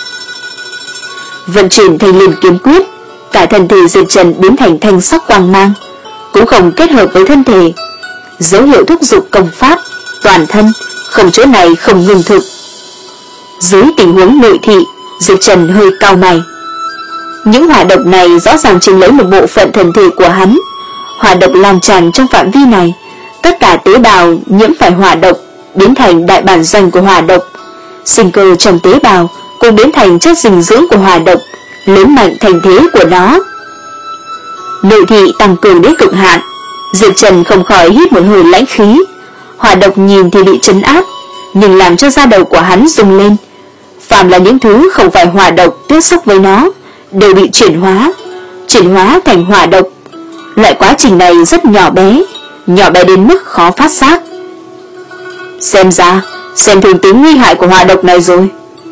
Vận chuyển Thanh Liên Kiếm Quyết, cả thân thể Diệp Trần biến thành thanh sắc quang mang, cũng không kết hợp với thân thể, dấu hiệu thúc giục công pháp, toàn thân không chỗ này không ngừng thực. Dưới tình huống nội thị, Diệp Trần hơi cau mày. Những hỏa độc này rõ ràng chiếm lấy một bộ phận thân thể của hắn. Hỏa độc lan tràn trong phạm vi này, tất cả tế bào nhiễm phải hỏa độc, biến thành đại bản doanh của hỏa độc. Sinh cơ trong tế bào cũng biến thành chất dinh dưỡng của hỏa độc, lớn mạnh thành thế của nó. Nội thị tăng cường đến cực hạn, Diệp Trần không khỏi hít một hơi lãnh khí. Hỏa độc nhìn thì bị trấn áp, nhưng làm cho da đầu của hắn rung lên. Phàm là những thứ không phải hỏa độc tiếp xúc với nó đều bị chuyển hóa, chuyển hóa thành hỏa độc. Loại quá trình này rất nhỏ bé, nhỏ bé đến mức khó phát giác. Xem ra, xem thường tính nguy hại của hỏa độc này rồi.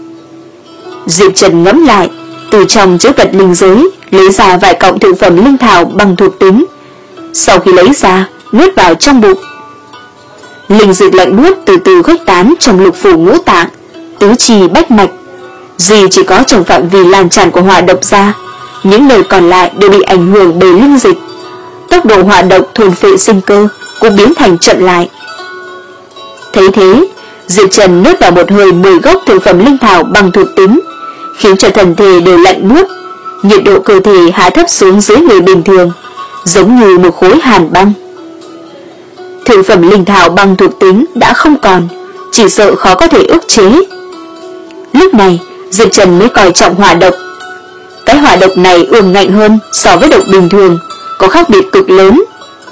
Diệp Trần ngẫm lại, từ trong chữ vật linh giới lấy ra vài cọng thượng phẩm linh thảo bằng thuộc tính. Sau khi lấy ra, nuốt vào trong bụng. Linh dịch lạnh buốt từ từ khuếch tán trong lục phủ ngũ tạng, tứ chi bách mạch. Duy chỉ có trong phạm vi lan tràn của hỏa độc ra, những nơi còn lại đều bị ảnh hưởng bởi linh dịch. Tốc độ hỏa độc thôn phệ sinh cơ cũng biến thành chậm lại. Thấy thế, Diệp Trần nuốt vào một hơi mười gốc thượng phẩm linh thảo bằng thuộc tính, khiến cho thần thể đều lạnh buốt, nhiệt độ cơ thể hạ thấp xuống dưới người bình thường, giống như một khối hàn băng. Thượng phẩm linh thảo bằng thuộc tính đã không còn, chỉ sợ khó có thể ức chế. Lúc này, Diệp Trần mới coi trọng hỏa độc. Cái hỏa độc này ương ngạnh hơn so với độc bình thường, có khác biệt cực lớn.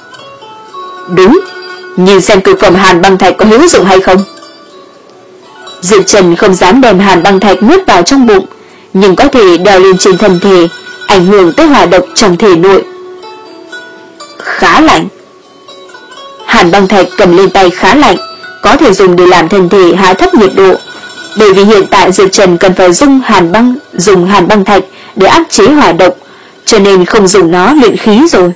Đúng, nhìn xem cực phẩm hàn băng thạch có hữu dụng hay không. Diệp Trần không dám đem hàn băng thạch nuốt vào trong bụng, nhưng có thể đeo lên trên thân thể, ảnh hưởng tới hỏa độc trong thể nội. Khá lạnh. Hàn băng thạch cầm lên tay khá lạnh, có thể dùng để làm thân thể hạ thấp nhiệt độ. Bởi vì hiện tại Diệp Trần cần phải dùng hàn băng, dùng hàn băng thạch để áp chế hỏa độc, cho nên không dùng nó luyện khí rồi.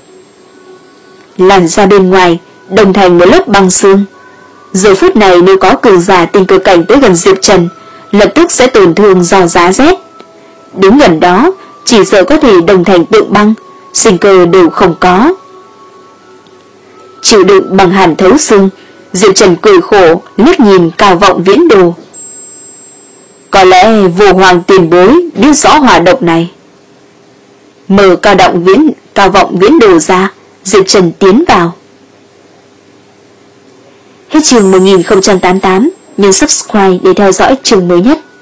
Làn da bên ngoài đồng thành một lớp băng xương. Giờ phút này nếu có cường giả tinh cơ cảnh tới gần Diệp Trần, lập tức sẽ tổn thương do giá rét. Đứng gần đó, chỉ sợ có thể đồng thành tượng băng, sinh cơ đều không có. Chịu đựng bằng hàn thấu xương, Diệp Trần cười khổ, liếc nhìn Cao Vọng Viễn Đồ. Có lẽ Vô Hoàng tiền bối biết rõ hỏa độc này. Mở Cao Động Viễn, Cao Vọng Viễn Đồ ra, Diệp Trần tiến vào. Hết chương một nghìn không trăm tám mươi tám, nhấn subscribe để theo dõi chương mới nhất.